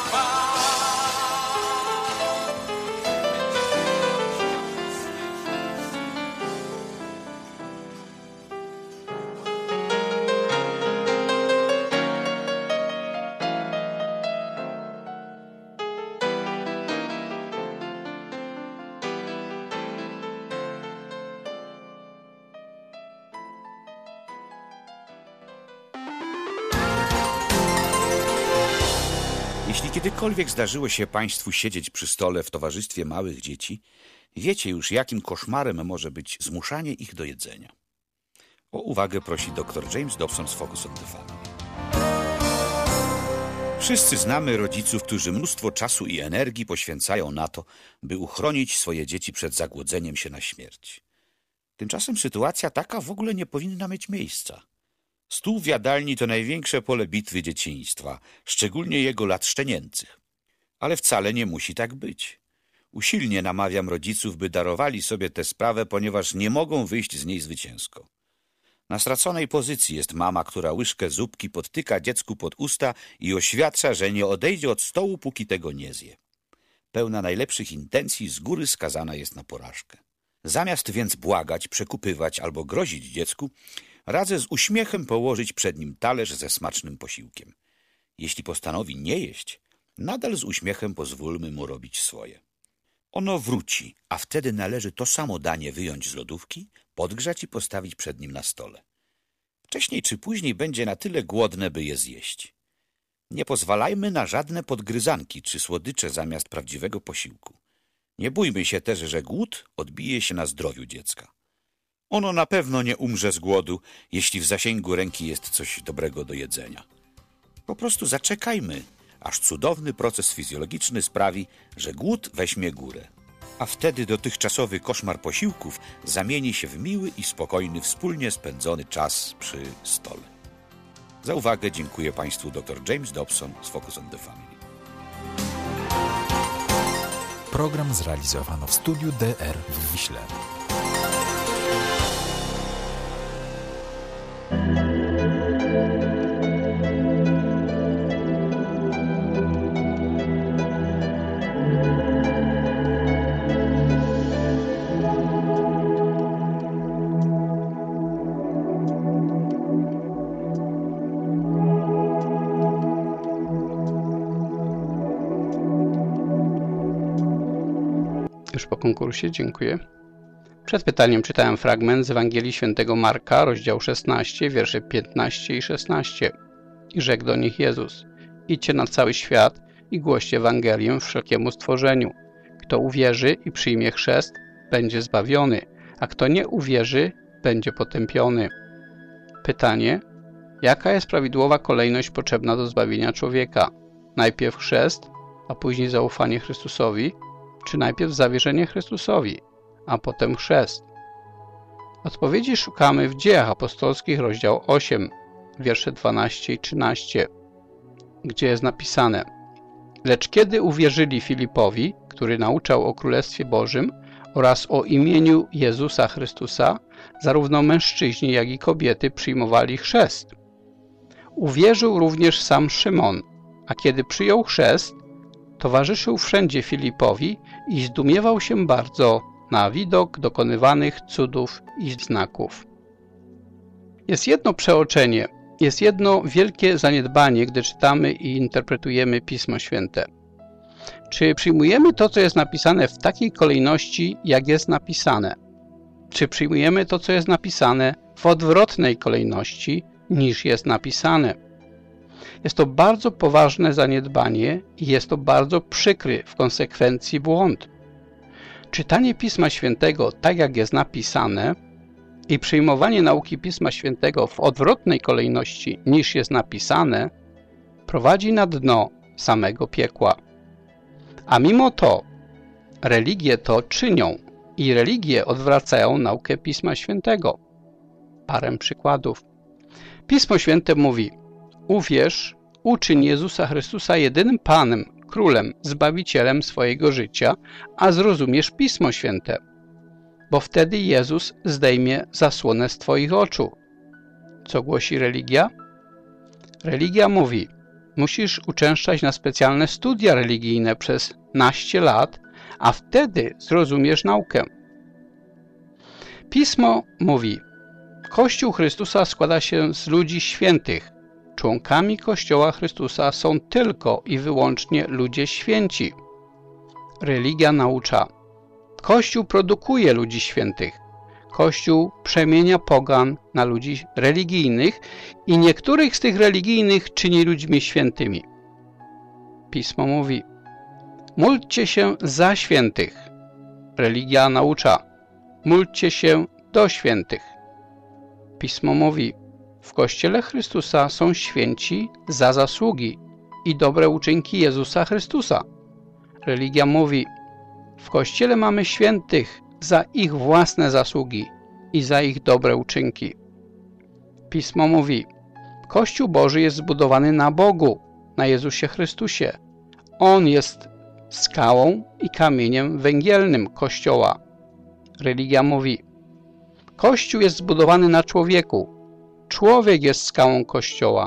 Jeśli kiedykolwiek zdarzyło się Państwu siedzieć przy stole w towarzystwie małych dzieci, wiecie już, jakim koszmarem może być zmuszanie ich do jedzenia. O uwagę prosi dr James Dobson z Focus on the Family. Wszyscy znamy rodziców, którzy mnóstwo czasu i energii poświęcają na to, by uchronić swoje dzieci przed zagłodzeniem się na śmierć. Tymczasem sytuacja taka w ogóle nie powinna mieć miejsca. Stół w jadalni to największe pole bitwy dzieciństwa, szczególnie jego lat szczenięcych. Ale wcale nie musi tak być. Usilnie namawiam rodziców, by darowali sobie tę sprawę, ponieważ nie mogą wyjść z niej zwycięsko. Na straconej pozycji jest mama, która łyżkę zupki podtyka dziecku pod usta i oświadcza, że nie odejdzie od stołu, póki tego nie zje. Pełna najlepszych intencji z góry skazana jest na porażkę. Zamiast więc błagać, przekupywać albo grozić dziecku, radzę z uśmiechem położyć przed nim talerz ze smacznym posiłkiem. Jeśli postanowi nie jeść, nadal z uśmiechem pozwólmy mu robić swoje. Ono wróci, a wtedy należy to samo danie wyjąć z lodówki, podgrzać i postawić przed nim na stole. Wcześniej czy później będzie na tyle głodne, by je zjeść. Nie pozwalajmy na żadne podgryzanki czy słodycze zamiast prawdziwego posiłku. Nie bójmy się też, że głód odbije się na zdrowiu dziecka. Ono na pewno nie umrze z głodu, jeśli w zasięgu ręki jest coś dobrego do jedzenia. Po prostu zaczekajmy, aż cudowny proces fizjologiczny sprawi, że głód weźmie górę. A wtedy dotychczasowy koszmar posiłków zamieni się w miły i spokojny, wspólnie spędzony czas przy stole. Za uwagę dziękuję Państwu dr James Dobson z Focus on the Family. Program zrealizowano w studiu DR w Wiśle. Już po konkursie, dziękuję. Przed pytaniem czytałem fragment z Ewangelii Świętego Marka, rozdział 16, wiersze 15 i 16. I rzekł do nich Jezus: idźcie na cały świat i głoście Ewangelię wszelkiemu stworzeniu. Kto uwierzy i przyjmie chrzest, będzie zbawiony, a kto nie uwierzy, będzie potępiony. Pytanie: jaka jest prawidłowa kolejność potrzebna do zbawienia człowieka? Najpierw chrzest, a później zaufanie Chrystusowi, Czy najpierw zawierzenie Chrystusowi, a potem chrzest? Odpowiedzi szukamy w Dziejach Apostolskich, rozdział 8, wiersze 12 i 13, gdzie jest napisane: Lecz kiedy uwierzyli Filipowi, który nauczał o Królestwie Bożym oraz o imieniu Jezusa Chrystusa, zarówno mężczyźni, jak i kobiety przyjmowali chrzest. Uwierzył również sam Szymon, a kiedy przyjął chrzest, towarzyszył wszędzie Filipowi i zdumiewał się bardzo na widok dokonywanych cudów i znaków. Jest jedno przeoczenie, jest jedno wielkie zaniedbanie, gdy czytamy i interpretujemy Pismo Święte. Czy przyjmujemy to, co jest napisane w takiej kolejności, jak jest napisane? Czy przyjmujemy to, co jest napisane w odwrotnej kolejności, niż jest napisane? Jest to bardzo poważne zaniedbanie i jest to bardzo przykry w konsekwencji błąd. Czytanie Pisma Świętego tak, jak jest napisane i przyjmowanie nauki Pisma Świętego w odwrotnej kolejności, niż jest napisane, prowadzi na dno samego piekła. A mimo to religie to czynią i religie odwracają naukę Pisma Świętego. Parę przykładów. Pismo Święte mówi: uwierz, uczyń Jezusa Chrystusa jedynym Panem, Królem, Zbawicielem swojego życia, a zrozumiesz Pismo Święte, bo wtedy Jezus zdejmie zasłonę z twoich oczu. Co głosi religia? Religia mówi: musisz uczęszczać na specjalne studia religijne przez naście lat, a wtedy zrozumiesz naukę. Pismo mówi: Kościół Chrystusa składa się z ludzi świętych. Członkami Kościoła Chrystusa są tylko i wyłącznie ludzie święci. Religia naucza: Kościół produkuje ludzi świętych. Kościół przemienia pogan na ludzi religijnych i niektórych z tych religijnych czyni ludźmi świętymi. Pismo mówi: módlcie się za świętych. Religia naucza: módlcie się do świętych. Pismo mówi: w Kościele Chrystusa są święci za zasługi i dobre uczynki Jezusa Chrystusa. Religia mówi: w Kościele mamy świętych za ich własne zasługi i za ich dobre uczynki. Pismo mówi: Kościół Boży jest zbudowany na Bogu, na Jezusie Chrystusie. On jest skałą i kamieniem węgielnym Kościoła. Religia mówi: Kościół jest zbudowany na człowieku. Człowiek jest skałą Kościoła.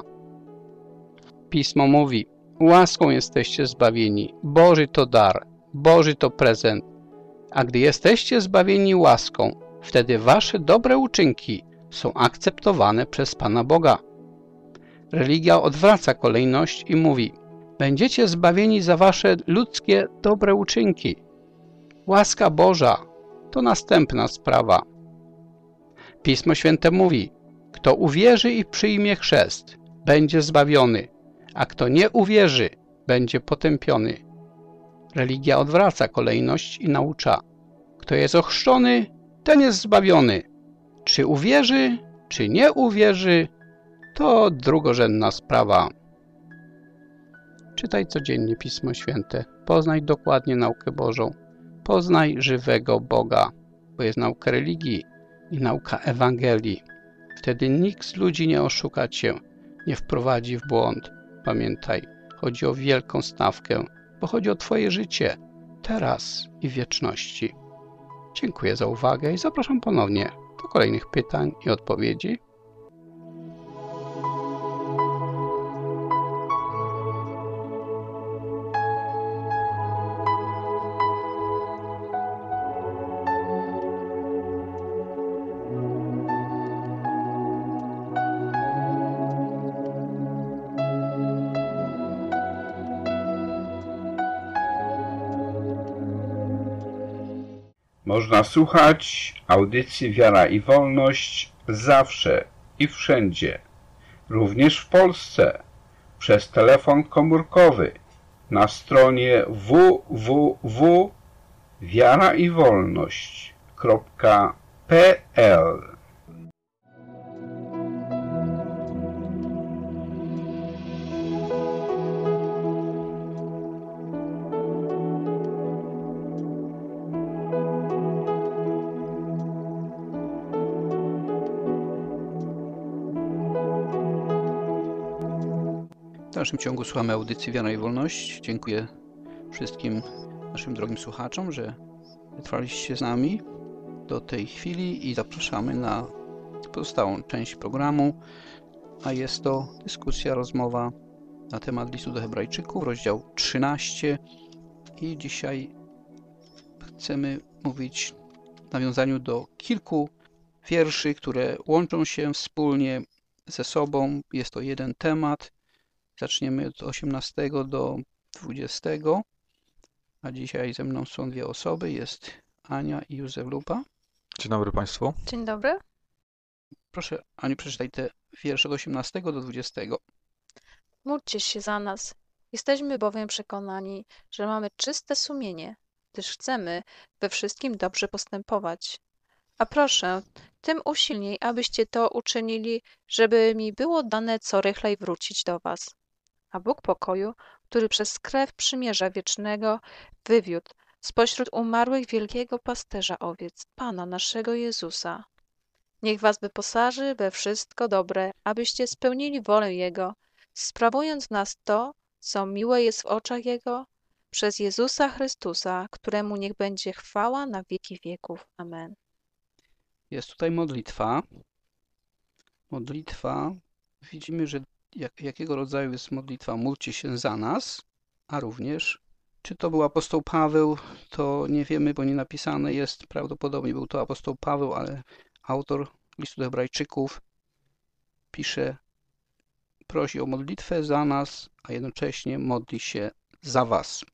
Pismo mówi: łaską jesteście zbawieni. Boży to dar, Boży to prezent. A gdy jesteście zbawieni łaską, wtedy wasze dobre uczynki są akceptowane przez Pana Boga. Religia odwraca kolejność i mówi: będziecie zbawieni za wasze ludzkie dobre uczynki. Łaska Boża to następna sprawa. Pismo Święte mówi: kto uwierzy i przyjmie chrzest, będzie zbawiony, a kto nie uwierzy, będzie potępiony. Religia odwraca kolejność i naucza: kto jest ochrzczony, ten jest zbawiony. Czy uwierzy, czy nie uwierzy, to drugorzędna sprawa. Czytaj codziennie Pismo Święte. Poznaj dokładnie naukę Bożą. Poznaj żywego Boga, bo jest nauka religii i nauka Ewangelii. Wtedy nikt z ludzi nie oszuka cię, nie wprowadzi w błąd. Pamiętaj, chodzi o wielką stawkę, bo chodzi o twoje życie, teraz i w wieczności. Dziękuję za uwagę i zapraszam ponownie do kolejnych pytań i odpowiedzi. Można słuchać audycji Wiara i Wolność zawsze i wszędzie, również w Polsce, przez telefon komórkowy na stronie www.wiaraiwolność.pl. dalszym ciągu słuchamy audycji Wiara i Wolność. Dziękuję wszystkim naszym drogim słuchaczom, że wytrwaliście z nami do tej chwili i zapraszamy na pozostałą część programu, a jest to dyskusja, rozmowa na temat listu do Hebrajczyków, rozdział 13 i dzisiaj chcemy mówić w nawiązaniu do kilku wierszy, które łączą się wspólnie ze sobą. Jest to jeden temat. Zaczniemy od 18 do 20, a dzisiaj ze mną są dwie osoby. Jest Ania i Józef Lupa. Dzień dobry Państwu. Dzień dobry. Proszę, Aniu, przeczytaj te wiersze od 18 do 20. Módlcie się za nas. Jesteśmy bowiem przekonani, że mamy czyste sumienie, gdyż chcemy we wszystkim dobrze postępować. A proszę, tym usilniej, abyście to uczynili, żeby mi było dane co rychlej wrócić do was. A Bóg pokoju, który przez krew przymierza wiecznego wywiódł spośród umarłych wielkiego pasterza owiec, Pana naszego Jezusa. Niech was wyposaży we wszystko dobre, abyście spełnili wolę Jego, sprawując w nas to, co miłe jest w oczach Jego, przez Jezusa Chrystusa, któremu niech będzie chwała na wieki wieków. Amen. Jest tutaj modlitwa. Modlitwa. Widzimy, że jakiego rodzaju jest modlitwa? Módlcie się za nas, a również, czy to był apostoł Paweł, to nie wiemy, bo nie napisane jest. Prawdopodobnie był to apostoł Paweł, ale autor listu do Hebrajczyków pisze, prosi o modlitwę za nas, a jednocześnie modli się za was.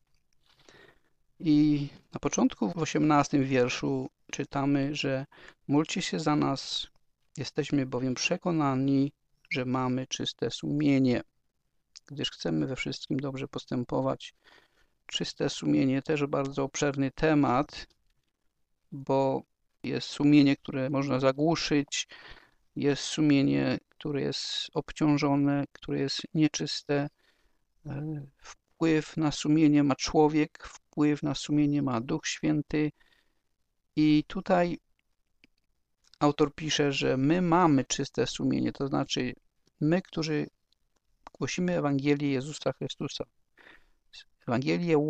I na początku w 18 wierszu czytamy, że módlcie się za nas, jesteśmy bowiem przekonani, że mamy czyste sumienie, gdyż chcemy we wszystkim dobrze postępować. Czyste sumienie też bardzo obszerny temat, bo jest sumienie, które można zagłuszyć, jest sumienie, które jest obciążone, które jest nieczyste. Wpływ na sumienie ma człowiek, wpływ na sumienie ma Duch Święty i tutaj autor pisze, że my mamy czyste sumienie, to znaczy my, którzy głosimy Ewangelię Jezusa Chrystusa, Ewangelię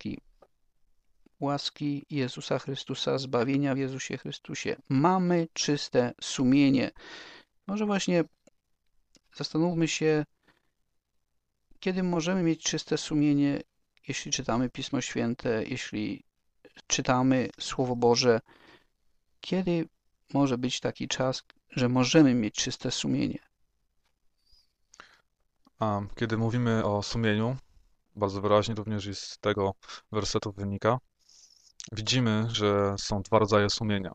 łaski Jezusa Chrystusa, zbawienia w Jezusie Chrystusie. Mamy czyste sumienie. Może właśnie zastanówmy się, kiedy możemy mieć czyste sumienie, jeśli czytamy Pismo Święte, jeśli czytamy Słowo Boże. Kiedy może być taki czas, że możemy mieć czyste sumienie? Kiedy mówimy o sumieniu, bardzo wyraźnie również i z tego wersetu wynika, widzimy, że są dwa rodzaje sumienia.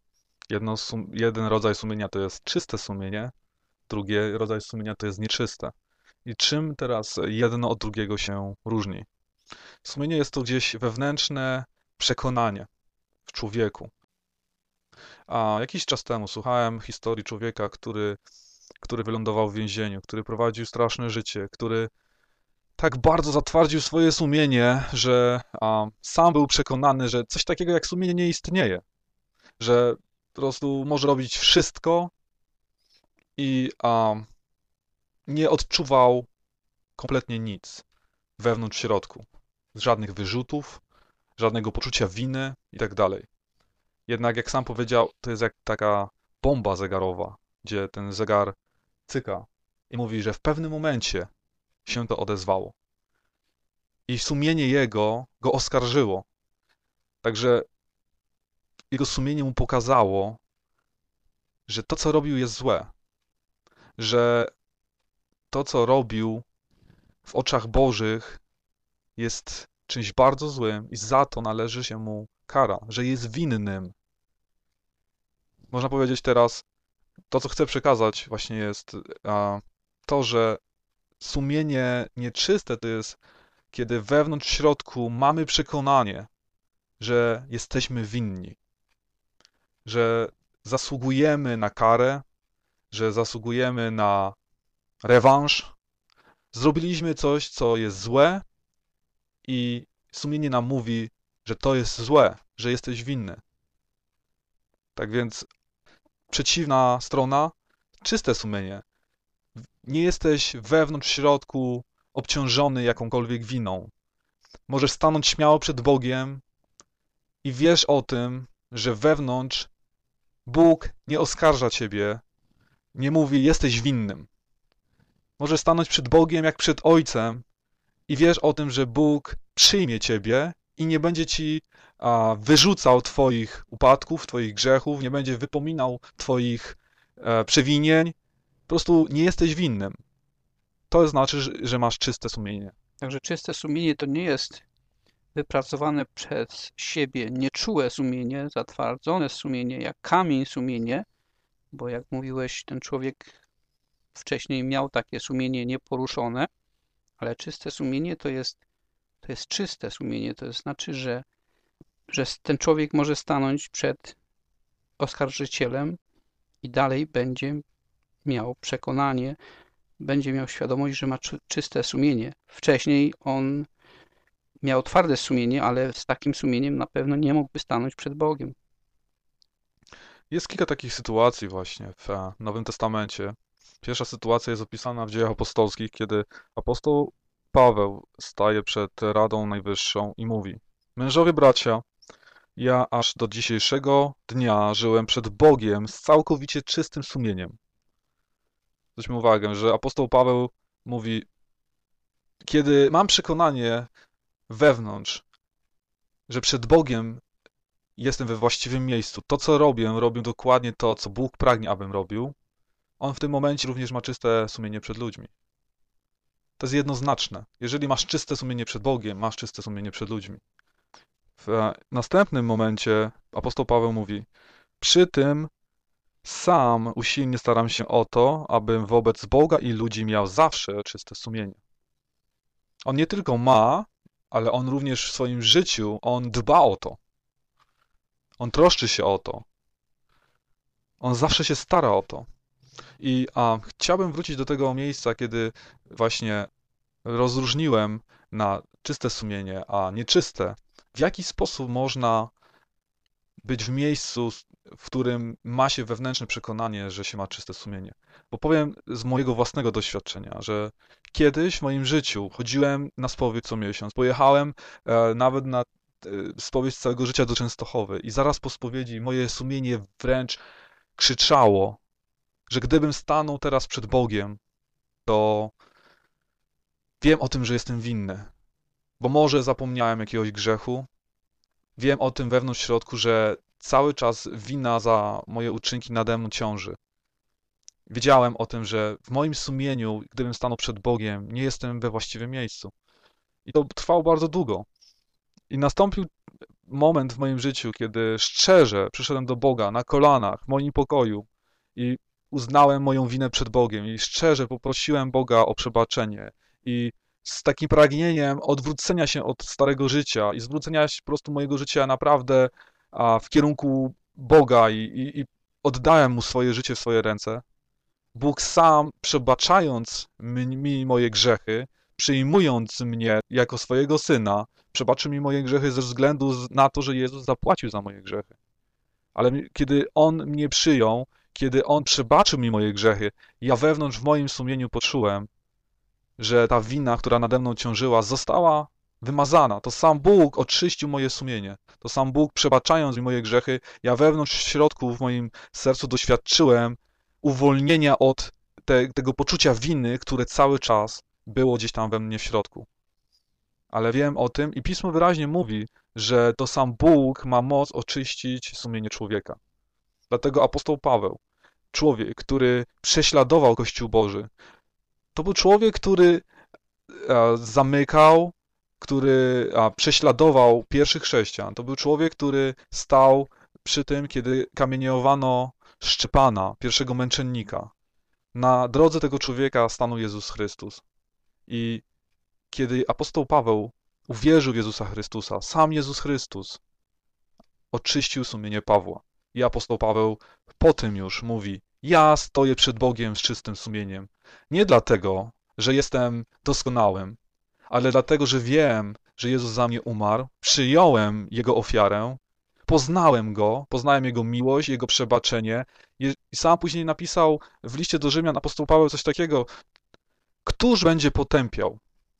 Jeden rodzaj sumienia to jest czyste sumienie, drugi rodzaj sumienia to jest nieczyste. I czym teraz jedno od drugiego się różni? Sumienie jest to gdzieś wewnętrzne przekonanie w człowieku. A jakiś czas temu słuchałem historii człowieka, który wylądował w więzieniu, który prowadził straszne życie, który tak bardzo zatwardził swoje sumienie, że sam był przekonany, że coś takiego jak sumienie nie istnieje. Że po prostu może robić wszystko i nie odczuwał kompletnie nic wewnątrz, w środku. Żadnych wyrzutów, żadnego poczucia winy i tak dalej. Jednak jak sam powiedział, to jest jak taka bomba zegarowa, gdzie ten zegar cyka i mówi, że w pewnym momencie się to odezwało. I sumienie jego go oskarżyło. Także jego sumienie mu pokazało, że to, co robił, jest złe. Że to, co robił w oczach Bożych, jest czymś bardzo złym i za to należy się mu kara, że jest winnym. Można powiedzieć teraz, to, co chcę przekazać, właśnie jest to, że sumienie nieczyste to jest, kiedy wewnątrz, w środku mamy przekonanie, że jesteśmy winni, że zasługujemy na karę, że zasługujemy na rewanż. Zrobiliśmy coś, co jest złe i sumienie nam mówi, że to jest złe, że jesteś winny. Tak więc przeciwna strona, czyste sumienie. Nie jesteś wewnątrz, w środku obciążony jakąkolwiek winą. Możesz stanąć śmiało przed Bogiem i wiesz o tym, że wewnątrz Bóg nie oskarża ciebie, nie mówi, jesteś winnym. Możesz stanąć przed Bogiem jak przed Ojcem i wiesz o tym, że Bóg przyjmie ciebie i nie będzie ci wyrzucał twoich upadków, twoich grzechów, nie będzie wypominał twoich przewinień. Po prostu nie jesteś winnym. To znaczy, że masz czyste sumienie. Także czyste sumienie to nie jest wypracowane przez siebie nieczułe sumienie, zatwardzone sumienie, jak kamień sumienie, bo jak mówiłeś, ten człowiek wcześniej miał takie sumienie nieporuszone, ale czyste sumienie to jest czyste sumienie, to znaczy, że ten człowiek może stanąć przed oskarżycielem i dalej będzie miał przekonanie, będzie miał świadomość, że ma czyste sumienie. Wcześniej on miał twarde sumienie, ale z takim sumieniem na pewno nie mógłby stanąć przed Bogiem. Jest kilka takich sytuacji właśnie w Nowym Testamencie. Pierwsza sytuacja jest opisana w Dziejach Apostolskich, kiedy apostoł Paweł staje przed Radą Najwyższą i mówi: mężowie bracia, ja aż do dzisiejszego dnia żyłem przed Bogiem z całkowicie czystym sumieniem. Zwróćmy uwagę, że apostoł Paweł mówi: kiedy mam przekonanie wewnątrz, że przed Bogiem jestem we właściwym miejscu, to co robię dokładnie to, co Bóg pragnie, abym robił, on w tym momencie również ma czyste sumienie przed ludźmi. To jest jednoznaczne. Jeżeli masz czyste sumienie przed Bogiem, masz czyste sumienie przed ludźmi. W następnym momencie apostoł Paweł mówi: przy tym sam usilnie staram się o to, abym wobec Boga i ludzi miał zawsze czyste sumienie. On nie tylko ma, ale on również w swoim życiu, on dba o to. On troszczy się o to. On zawsze się stara o to. I chciałbym wrócić do tego miejsca, kiedy właśnie rozróżniłem na czyste sumienie, a nieczyste. W jaki sposób można być w miejscu, w którym ma się wewnętrzne przekonanie, że się ma czyste sumienie? Bo powiem z mojego własnego doświadczenia, że kiedyś w moim życiu chodziłem na spowiedź co miesiąc. Pojechałem nawet na spowiedź całego życia do Częstochowy i zaraz po spowiedzi moje sumienie wręcz krzyczało, że gdybym stanął teraz przed Bogiem, to wiem o tym, że jestem winny, bo może zapomniałem jakiegoś grzechu, wiem o tym wewnątrz w środku, że cały czas wina za moje uczynki nade mną ciąży. Wiedziałem o tym, że w moim sumieniu, gdybym stanął przed Bogiem, nie jestem we właściwym miejscu. I to trwało bardzo długo. I nastąpił moment w moim życiu, kiedy szczerze przyszedłem do Boga na kolanach w moim pokoju i uznałem moją winę przed Bogiem i szczerze poprosiłem Boga o przebaczenie i z takim pragnieniem odwrócenia się od starego życia i zwrócenia się po prostu mojego życia naprawdę w kierunku Boga i oddałem Mu swoje życie w swoje ręce. Bóg sam, przebaczając mi moje grzechy, przyjmując mnie jako swojego Syna, przebaczył mi moje grzechy ze względu na to, że Jezus zapłacił za moje grzechy. Ale kiedy On mnie przyjął, kiedy On przebaczył mi moje grzechy, ja wewnątrz w moim sumieniu poczułem, że ta wina, która nade mną ciążyła, została wymazana. To sam Bóg oczyścił moje sumienie. To sam Bóg, przebaczając mi moje grzechy, ja wewnątrz w środku, w moim sercu doświadczyłem uwolnienia od tego poczucia winy, które cały czas było gdzieś tam we mnie w środku. Ale wiem o tym i Pismo wyraźnie mówi, że to sam Bóg ma moc oczyścić sumienie człowieka. Dlatego apostoł Paweł, człowiek, który prześladował Kościół Boży, to był człowiek, który zamykał, który prześladował pierwszych chrześcijan. To był człowiek, który stał przy tym, kiedy kamieniowano Szczepana, pierwszego męczennika. Na drodze tego człowieka stanął Jezus Chrystus. I kiedy apostoł Paweł uwierzył w Jezusa Chrystusa, sam Jezus Chrystus oczyścił sumienie Pawła. I apostoł Paweł po tym już mówi: ja stoję przed Bogiem z czystym sumieniem. Nie dlatego, że jestem doskonałym, ale dlatego, że wiem, że Jezus za mnie umarł, przyjąłem Jego ofiarę, poznałem Go, poznałem Jego miłość, Jego przebaczenie. I sam później napisał w liście do Rzymian apostoł Paweł coś takiego: któż będzie potępiał?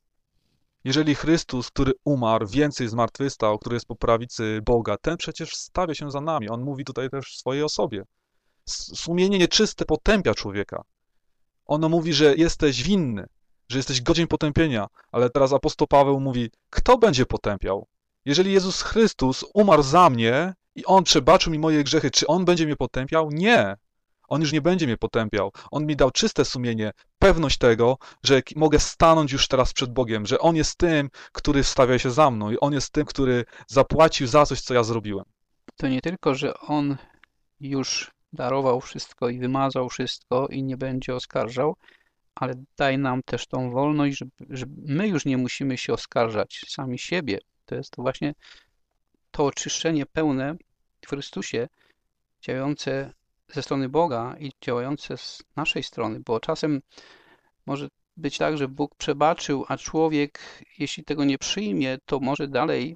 Jeżeli Chrystus, który umarł, więcej zmartwychwstał, który jest po prawicy Boga, ten przecież stawia się za nami. On mówi tutaj też w swojej osobie. Sumienie nieczyste potępia człowieka. Ono mówi, że jesteś winny, że jesteś godzien potępienia, ale teraz apostoł Paweł mówi, kto będzie potępiał? Jeżeli Jezus Chrystus umarł za mnie i On przebaczył mi moje grzechy, czy On będzie mnie potępiał? Nie. On już nie będzie mnie potępiał. On mi dał czyste sumienie, pewność tego, że mogę stanąć już teraz przed Bogiem, że On jest tym, który wstawia się za mną i On jest tym, który zapłacił za coś, co ja zrobiłem. To nie tylko, że On już darował wszystko i wymazał wszystko i nie będzie oskarżał, ale daj nam też tą wolność, że my już nie musimy się oskarżać sami siebie. To jest właśnie to oczyszczenie pełne w Chrystusie, działające ze strony Boga i działające z naszej strony, bo czasem może być tak, że Bóg przebaczył, a człowiek, jeśli tego nie przyjmie, to może dalej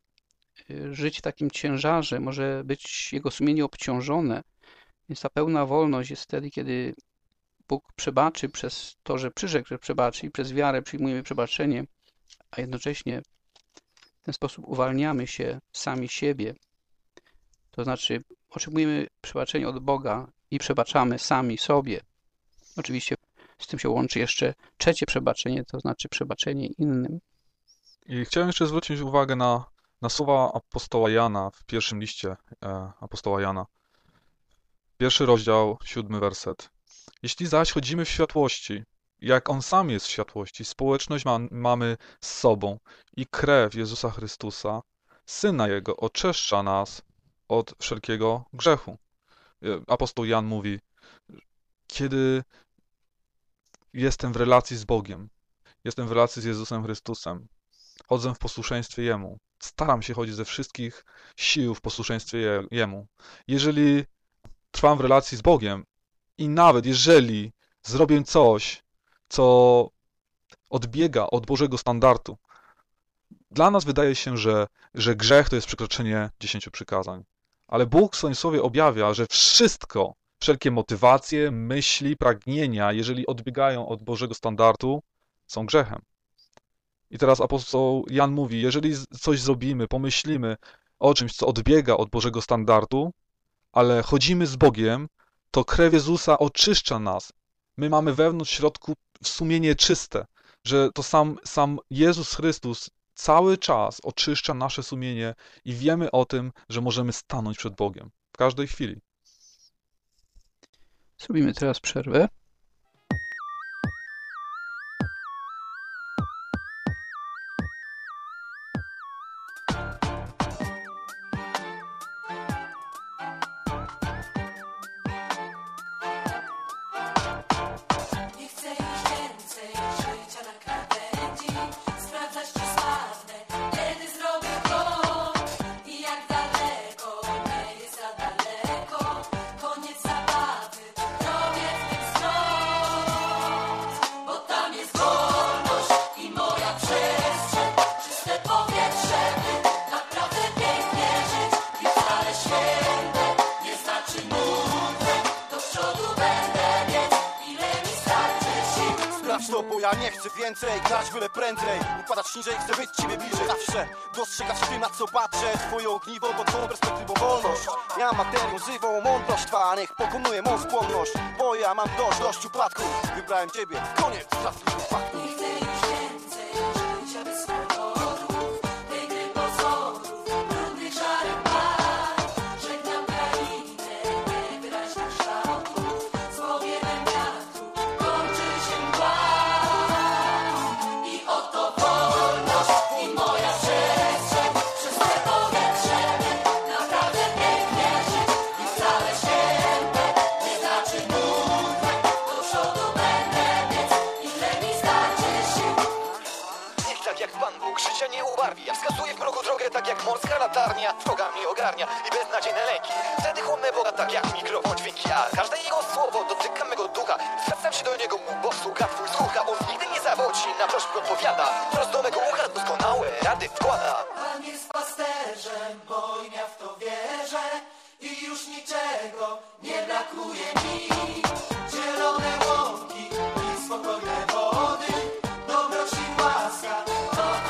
żyć w takim ciężarze, może być jego sumienie obciążone. Więc ta pełna wolność jest wtedy, kiedy Bóg przebaczy przez to, że przyrzekł, że przebaczy i przez wiarę przyjmujemy przebaczenie, a jednocześnie w ten sposób uwalniamy się sami siebie. To znaczy otrzymujemy przebaczenie od Boga i przebaczamy sami sobie. Oczywiście z tym się łączy jeszcze trzecie przebaczenie, to znaczy przebaczenie innym. I chciałem jeszcze zwrócić uwagę na słowa apostoła Jana w pierwszym liście apostoła Jana. 1 rozdział, 7 werset. Jeśli zaś chodzimy w światłości, jak On sam jest w światłości, społeczność mamy z sobą i krew Jezusa Chrystusa, Syna Jego, oczyszcza nas od wszelkiego grzechu. Apostoł Jan mówi, kiedy jestem w relacji z Bogiem, jestem w relacji z Jezusem Chrystusem, chodzę w posłuszeństwie Jemu, staram się chodzić ze wszystkich sił w posłuszeństwie Jemu. Jeżeli trwam w relacji z Bogiem i nawet jeżeli zrobię coś, co odbiega od Bożego standardu, dla nas wydaje się, że grzech to jest przekroczenie 10 przykazań. Ale Bóg w swoim słowie objawia, że wszystko, wszelkie motywacje, myśli, pragnienia, jeżeli odbiegają od Bożego standardu, są grzechem. I teraz apostoł Jan mówi, jeżeli coś zrobimy, pomyślimy o czymś, co odbiega od Bożego standardu, ale chodzimy z Bogiem, to krew Jezusa oczyszcza nas. My mamy wewnątrz w środku sumienie czyste, że to sam Jezus Chrystus cały czas oczyszcza nasze sumienie i wiemy o tym, że możemy stanąć przed Bogiem w każdej chwili. Zrobimy teraz przerwę. Bo ja nie chcę więcej, grać byle prędzej, układać niżej, chcę być ciebie bliżej. Zawsze dostrzegać w tym, na co patrzę, twoje ogniwo, bo twoją perspektywą wolność. Ja materią żywą, mądrość twa, niech pokonuje mą skłonność. Bo ja mam dość upadków, wybrałem ciebie, koniec straszliwych faktów. Nie chcę już więcej, życia bez powodów, tej gry pozorów, brudnych szarych par. Żegnam krainę niewyraźnych kształtów, z powiewem wiatru kończy się mgła. I oto wolność i moja przestrzeń, przez te powietrze naprawdę pięknie żyć. I wcale święte nie znaczy nudne, do przodu będę biec, ile mi starczy sił. Niech tak jak Pan Bóg życia nie ubarwi, ja wskazuję w mroku drogę tak jak morska latarnia, droga mnie ogarnia i beznadziejne lęki. Wtedy chłonę Boga tak jak mikrofon dźwięki, a każde Jego słowo dotyka mego ducha. Zwracam się do Niego, mój Bóg słucha Twój słucha, On nigdy nie zawodzi, na prośbę odpowiada. Wprost do mego ucha doskonałe rady wkłada. Pan jest pasterzem, bo i ja w to wierzę i już niczego nie brakuje mi. Zielone łąki i spokojne wody, dobroć i łaska, to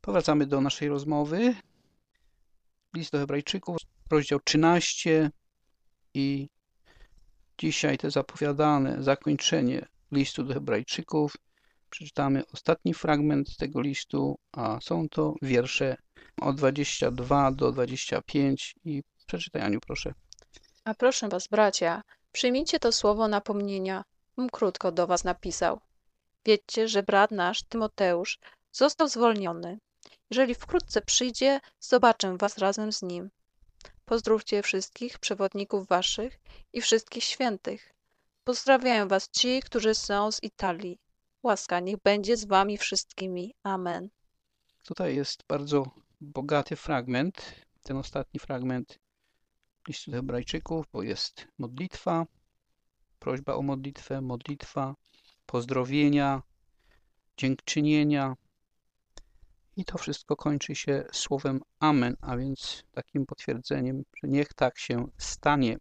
Powracamy do naszej rozmowy. List do Hebrajczyków, rozdział 13 i dzisiaj to zapowiadane zakończenie listu do Hebrajczyków. Przeczytamy ostatni fragment tego listu, a są to wiersze od 22 do 25 i przeczytaj, Aniu, proszę. A proszę was, bracia, przyjmijcie to słowo napomnienia, krótko do was napisał. Wiedzcie, że brat nasz, Tymoteusz, został zwolniony. Jeżeli wkrótce przyjdzie, zobaczę was razem z nim. Pozdrówcie wszystkich przewodników waszych i wszystkich świętych. Pozdrawiają was ci, którzy są z Italii. Łaska niech będzie z wami wszystkimi. Amen. Tutaj jest bardzo bogaty fragment, ten ostatni fragment listu do Hebrajczyków, bo jest modlitwa, prośba o modlitwę, modlitwa, pozdrowienia, dziękczynienia i to wszystko kończy się słowem Amen, a więc takim potwierdzeniem, że niech tak się stanie.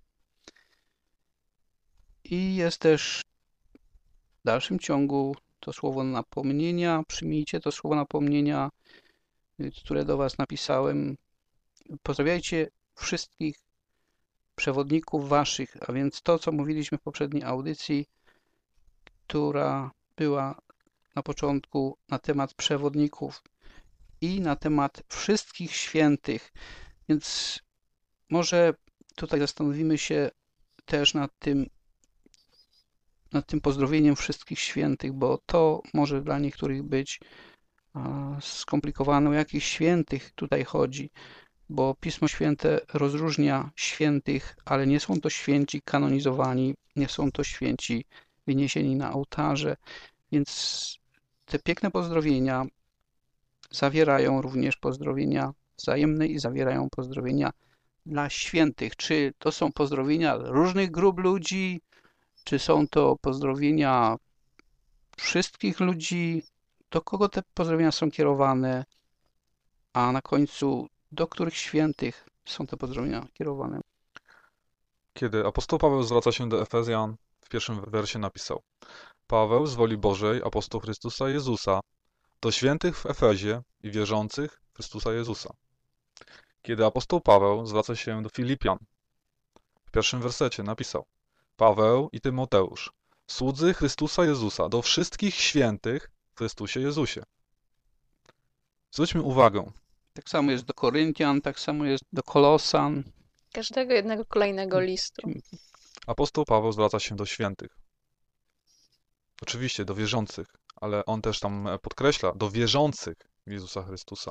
I jest też w dalszym ciągu to słowo napomnienia, przyjmijcie to słowo napomnienia, które do was napisałem. Pozdrawiajcie wszystkich przewodników waszych, a więc to, co mówiliśmy w poprzedniej audycji, która była na początku na temat przewodników i na temat wszystkich świętych. Więc może tutaj zastanowimy się też nad tym pozdrowieniem wszystkich świętych, bo to może dla niektórych być skomplikowane. O jakich świętych tutaj chodzi? Bo Pismo Święte rozróżnia świętych, ale nie są to święci kanonizowani, nie są to święci wyniesieni na ołtarze, więc te piękne pozdrowienia zawierają również pozdrowienia wzajemne i zawierają pozdrowienia dla świętych. Czy to są pozdrowienia różnych grup ludzi, czy są to pozdrowienia wszystkich ludzi, do kogo te pozdrowienia są kierowane, a na końcu do których świętych są te pozdrowienia kierowane. Kiedy apostoł Paweł zwraca się do Efezjan, w pierwszym wersie napisał: Paweł z woli Bożej, apostoł Chrystusa Jezusa, do świętych w Efezie i wierzących w Chrystusa Jezusa. Kiedy apostoł Paweł zwraca się do Filipian, w pierwszym wersecie napisał: Paweł i Tymoteusz, słudzy Chrystusa Jezusa, do wszystkich świętych w Chrystusie Jezusie. Zwróćmy uwagę. Tak samo jest do Koryntian, tak samo jest do Kolosan. Każdego jednego kolejnego listu. Apostoł Paweł zwraca się do świętych. Oczywiście do wierzących, ale on też tam podkreśla, do wierzących w Jezusa Chrystusa.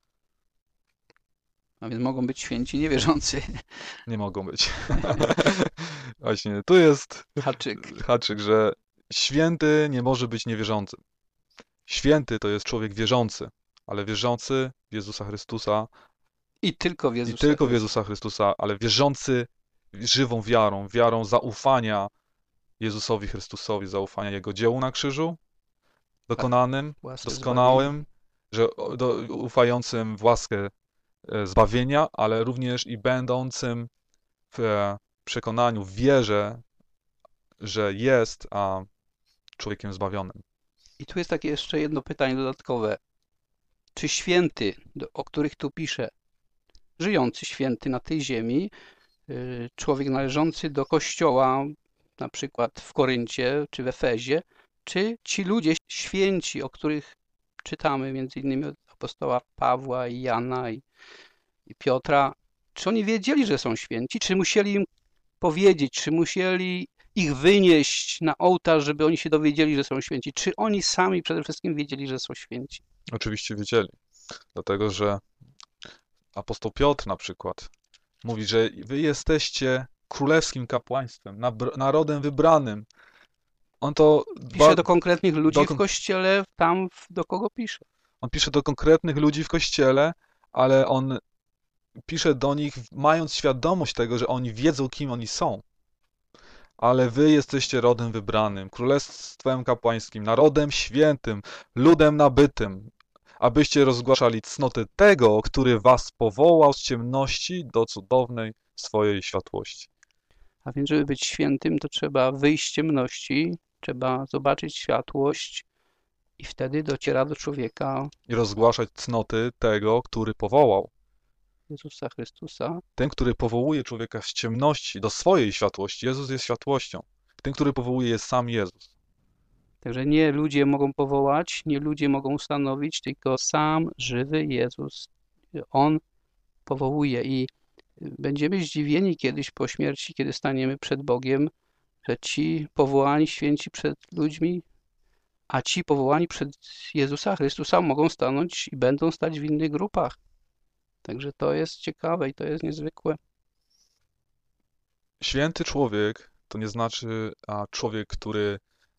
A więc mogą być święci niewierzący. Nie mogą być. Właśnie, tu jest haczyk, że święty nie może być niewierzącym. Święty to jest człowiek wierzący, ale wierzący w Jezusa Chrystusa i tylko w Jezusa Chrystusa, ale wierzący żywą wiarą zaufania Jezusowi Chrystusowi, zaufania Jego dziełu na krzyżu, dokonanym, doskonałym, że ufającym w łaskę zbawienia, ale również i będącym w przekonaniu, w wierze, że jest człowiekiem zbawionym. I tu jest takie jeszcze jedno pytanie dodatkowe. Czy święty, o których tu pisze, żyjący święty na tej ziemi, człowiek należący do kościoła, na przykład w Koryncie czy w Efezie, czy ci ludzie święci, o których czytamy między innymi od apostoła Pawła i Jana i Piotra, czy oni wiedzieli, że są święci, czy musieli im powiedzieć, czy musieli ich wynieść na ołtarz, żeby oni się dowiedzieli, że są święci, czy oni sami przede wszystkim wiedzieli, że są święci? Oczywiście wiedzieli, dlatego że apostoł Piotr na przykład mówi, że wy jesteście królewskim kapłaństwem, narodem wybranym. On to pisze do konkretnych ludzi w kościele, tam do kogo pisze? On pisze do konkretnych ludzi w kościele, ale on pisze do nich mając świadomość tego, że oni wiedzą, kim oni są. Ale wy jesteście rodem wybranym, królestwem kapłańskim, narodem świętym, ludem nabytym, abyście rozgłaszali cnoty tego, który was powołał z ciemności do cudownej swojej światłości. A więc, żeby być świętym, to trzeba wyjść z ciemności, trzeba zobaczyć światłość I wtedy dociera do człowieka I rozgłaszać cnoty tego, który powołał. Jezusa Chrystusa. Ten, który powołuje człowieka z ciemności do swojej światłości. Jezus jest światłością. Ten, który powołuje, jest sam Jezus. Także nie ludzie mogą powołać, nie ludzie mogą ustanowić, tylko sam żywy Jezus. On powołuje i będziemy zdziwieni kiedyś po śmierci, kiedy staniemy przed Bogiem, że ci powołani święci przed ludźmi, a ci powołani przed Jezusa Chrystusa mogą stanąć i będą stać w innych grupach. Także to jest ciekawe i to jest niezwykłe. Święty człowiek to nie znaczy człowiek, który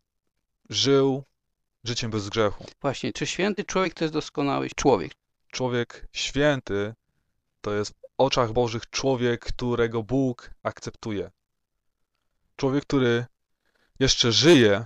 żył życiem bez grzechu. Właśnie, czy święty człowiek to jest doskonały człowiek? Człowiek święty to jest w oczach Bożych człowiek, którego Bóg akceptuje. Człowiek, który jeszcze żyje,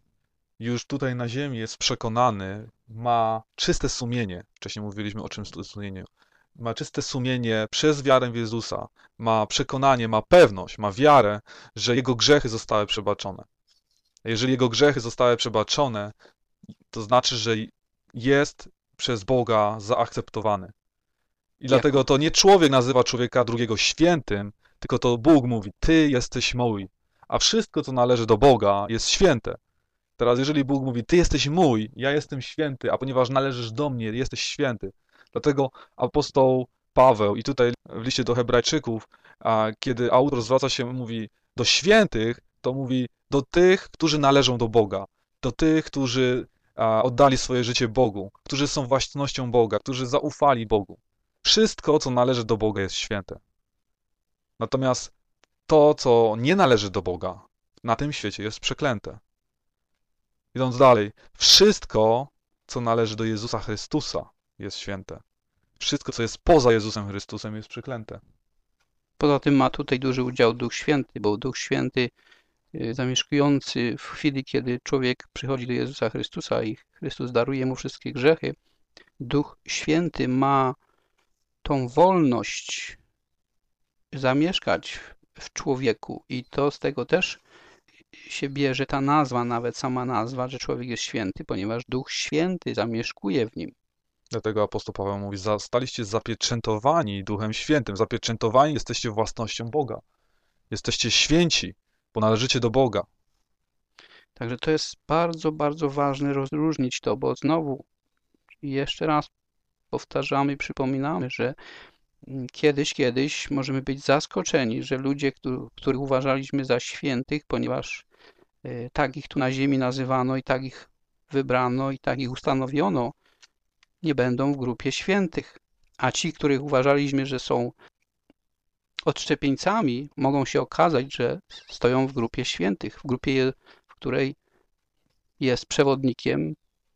już tutaj na ziemi jest przekonany, ma czyste sumienie. Wcześniej mówiliśmy o czystym sumieniu. Ma czyste sumienie przez wiarę w Jezusa. Ma przekonanie, ma pewność, ma wiarę, że jego grzechy zostały przebaczone. Jeżeli jego grzechy zostały przebaczone, to znaczy, że jest przez Boga zaakceptowany. I dlatego to nie człowiek nazywa człowieka drugiego świętym, tylko to Bóg mówi, ty jesteś mój, a wszystko, co należy do Boga, jest święte. Teraz jeżeli Bóg mówi, ty jesteś mój, ja jestem święty, a ponieważ należysz do mnie, jesteś święty. Dlatego apostoł Paweł i tutaj w liście do Hebrajczyków, kiedy autor zwraca się, mówi do świętych, to mówi do tych, którzy należą do Boga, do tych, którzy oddali swoje życie Bogu, którzy są własnością Boga, którzy zaufali Bogu. Wszystko, co należy do Boga, jest święte. Natomiast to, co nie należy do Boga, na tym świecie jest przeklęte. Idąc dalej, wszystko, co należy do Jezusa Chrystusa, jest święte. Wszystko, co jest poza Jezusem Chrystusem, jest przeklęte. Poza tym ma tutaj duży udział Duch Święty, bo Duch Święty zamieszkujący w chwili, kiedy człowiek przychodzi do Jezusa Chrystusa i Chrystus daruje mu wszystkie grzechy, Duch Święty ma tą wolność zamieszkać w człowieku i to z tego też się bierze ta nazwa, nawet sama nazwa, że człowiek jest święty, ponieważ Duch Święty zamieszkuje w nim. Dlatego apostoł Paweł mówi, zostaliście zapieczętowani Duchem Świętym, zapieczętowani jesteście własnością Boga. Jesteście święci, bo należycie do Boga. Także to jest bardzo, bardzo ważne rozróżnić to, bo znowu jeszcze raz powtarzamy, przypominamy, że kiedyś możemy być zaskoczeni, że ludzie, których uważaliśmy za świętych, ponieważ tak ich tu na ziemi nazywano i tak ich wybrano i tak ich ustanowiono, nie będą w grupie świętych. A ci, których uważaliśmy, że są odszczepieńcami, mogą się okazać, że stoją w grupie świętych, w grupie, w której jest przewodnikiem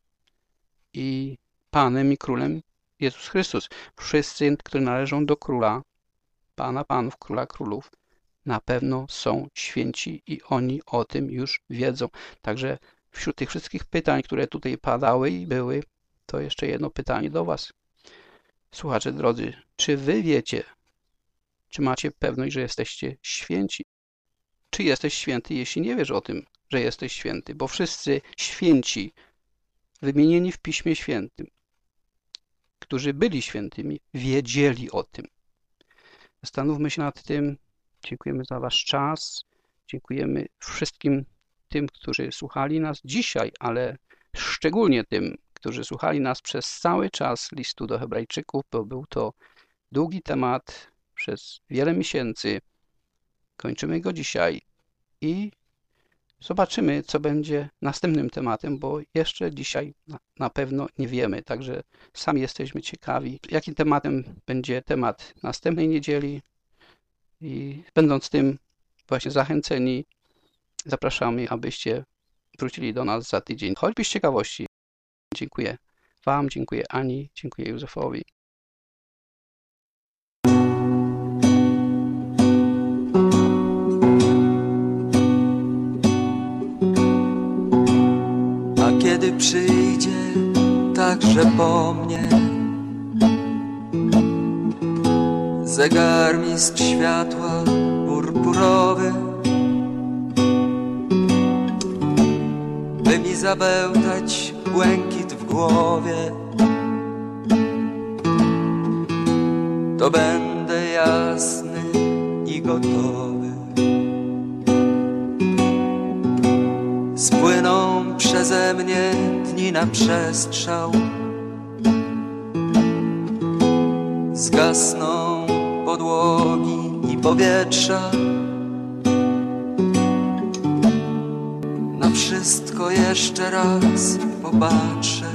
i Panem i Królem Jezus Chrystus. Wszyscy, którzy należą do Króla, Pana Panów, Króla Królów, na pewno są święci i oni o tym już wiedzą. Także wśród tych wszystkich pytań, które tutaj padały i były, to jeszcze jedno pytanie do Was. Słuchacze drodzy, czy Wy wiecie, czy macie pewność, że jesteście święci? Czy jesteś święty, jeśli nie wiesz o tym, że jesteś święty? Bo wszyscy święci, wymienieni w Piśmie Świętym, którzy byli świętymi, wiedzieli o tym. Zastanówmy się nad tym. Dziękujemy za Wasz czas. Dziękujemy wszystkim tym, którzy słuchali nas dzisiaj, ale szczególnie tym, którzy słuchali nas przez cały czas listu do Hebrajczyków, bo był to długi temat przez wiele miesięcy. Kończymy go dzisiaj i zobaczymy, co będzie następnym tematem, bo jeszcze dzisiaj na pewno nie wiemy, także sami jesteśmy ciekawi, jakim tematem będzie temat następnej niedzieli i będąc tym właśnie zachęceni, zapraszamy, abyście wrócili do nas za tydzień, choćby z ciekawości. Dziękuję Wam, dziękuję Ani, dziękuję Józefowi. A kiedy przyjdzie także po mnie zegarmistrz światła purpurowy, by mi zabełtać błękit w głowie, to będę jasny i gotowy. Spłyną przeze mnie dni na przestrzał, zgasną podłogi i powietrza. Na wszystko jeszcze raz popatrzę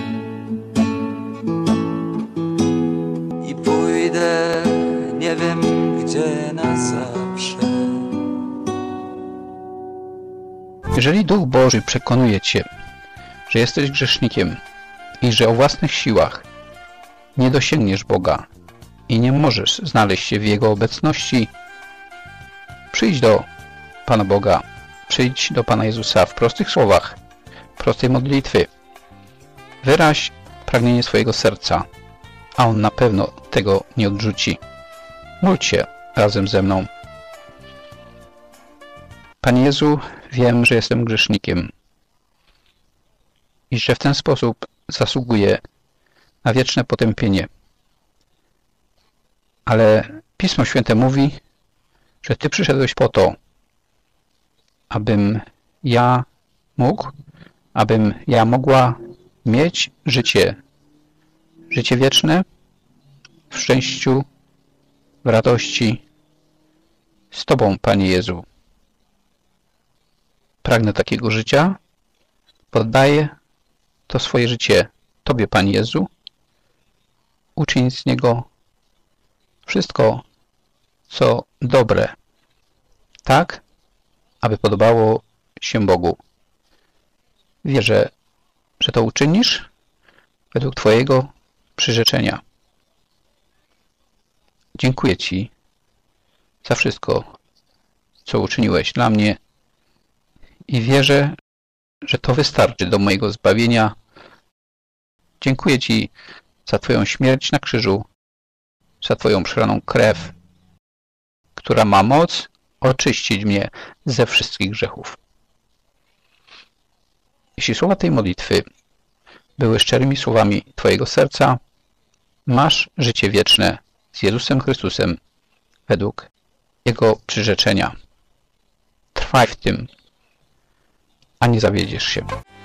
i pójdę nie wiem gdzie na zawsze. Jeżeli Duch Boży przekonuje Cię, że jesteś grzesznikiem i że o własnych siłach nie dosięgniesz Boga i nie możesz znaleźć się w Jego obecności, przyjdź do Pana Boga, przyjdź do Pana Jezusa w prostych słowach, prostej modlitwy. Wyraź pragnienie swojego serca, a On na pewno tego nie odrzuci. Módl się razem ze mną. Panie Jezu, wiem, że jestem grzesznikiem i że w ten sposób zasługuję na wieczne potępienie. Ale Pismo Święte mówi, że Ty przyszedłeś po to, abym ja mógł, abym ja mogła mieć życie wieczne w szczęściu, w radości z Tobą, Panie Jezu. Pragnę takiego życia, poddaję to swoje życie Tobie, Panie Jezu. Uczyń z niego wszystko, co dobre, tak, aby podobało się Bogu. Wierzę, że to uczynisz według Twojego przyrzeczenia. Dziękuję Ci za wszystko, co uczyniłeś dla mnie i wierzę, że to wystarczy do mojego zbawienia. Dziękuję Ci za Twoją śmierć na krzyżu, za Twoją przelaną krew, która ma moc oczyścić mnie ze wszystkich grzechów. Jeśli słowa tej modlitwy były szczerymi słowami Twojego serca, masz życie wieczne z Jezusem Chrystusem według Jego przyrzeczenia. Trwaj w tym, a nie zawiedziesz się.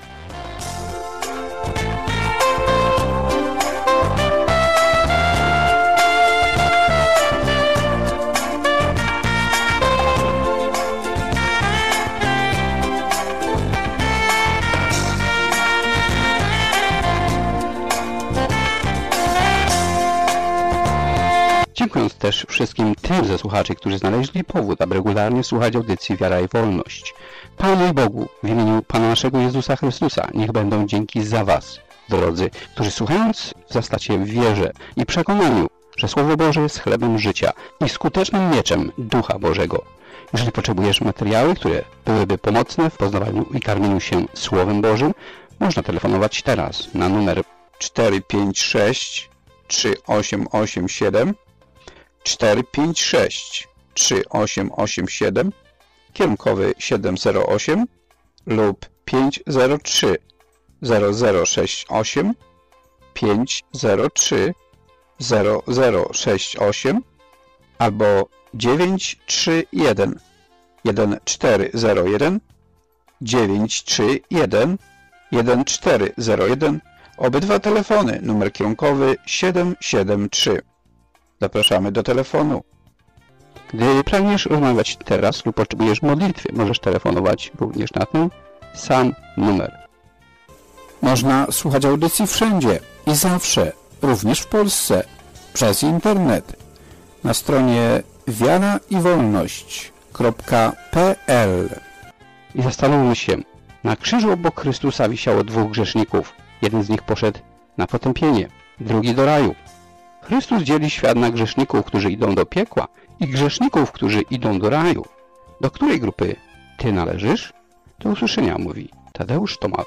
Dziękując też wszystkim tym ze słuchaczy, którzy znaleźli powód, aby regularnie słuchać audycji Wiara i Wolność. Panu i Bogu, w imieniu Pana naszego Jezusa Chrystusa, niech będą dzięki za Was, drodzy, którzy słuchając wzrastacie w wierze i przekonaniu, że Słowo Boże jest chlebem życia i skutecznym mieczem Ducha Bożego. Jeżeli potrzebujesz materiały, które byłyby pomocne w poznawaniu i karmieniu się Słowem Bożym, można telefonować teraz na numer 456 3887 456 3887, kierunkowy 708 lub 503 0068 503 0068 albo 931 1401 931 1401. Obydwa telefony, numer kierunkowy 773. Zapraszamy do telefonu. Gdy pragniesz rozmawiać teraz lub potrzebujesz modlitwy, możesz telefonować również na ten sam numer. Można słuchać audycji wszędzie i zawsze, również w Polsce, przez internet. Na stronie wiaraiwolność.pl. I zastanówmy się, na krzyżu obok Chrystusa wisiało dwóch grzeszników. Jeden z nich poszedł na potępienie, drugi do raju. Chrystus dzieli świat na grzeszników, którzy idą do piekła i grzeszników, którzy idą do raju. Do której grupy Ty należysz? Do usłyszenia, mówi Tadeusz Tomal.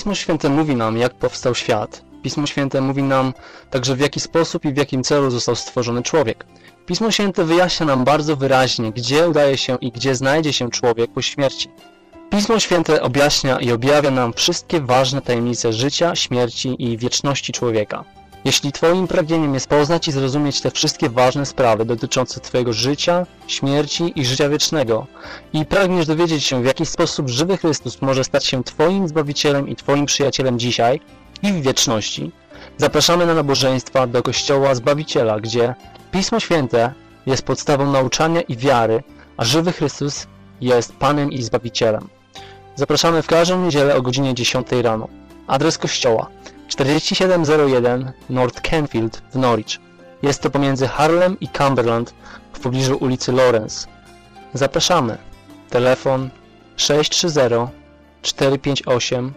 Pismo Święte mówi nam, jak powstał świat. Pismo Święte mówi nam także, w jaki sposób i w jakim celu został stworzony człowiek. Pismo Święte wyjaśnia nam bardzo wyraźnie, gdzie udaje się i gdzie znajdzie się człowiek po śmierci. Pismo Święte objaśnia i objawia nam wszystkie ważne tajemnice życia, śmierci i wieczności człowieka. Jeśli Twoim pragnieniem jest poznać i zrozumieć te wszystkie ważne sprawy dotyczące Twojego życia, śmierci i życia wiecznego i pragniesz dowiedzieć się, w jaki sposób żywy Chrystus może stać się Twoim Zbawicielem i Twoim przyjacielem dzisiaj i w wieczności, zapraszamy na nabożeństwa do Kościoła Zbawiciela, gdzie Pismo Święte jest podstawą nauczania i wiary, a żywy Chrystus jest Panem i Zbawicielem. Zapraszamy w każdą niedzielę o godzinie 10 rano. Adres kościoła 4701 North Canfield w Norwich. Jest to pomiędzy Harlem i Cumberland w pobliżu ulicy Lawrence. Zapraszamy. Telefon 630 458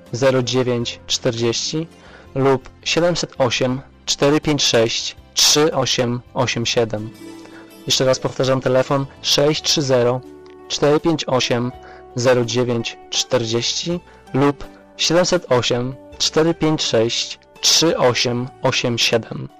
0940 lub 708 456 3887. Jeszcze raz powtarzam, telefon 630 458 0940 lub 708 456 3887.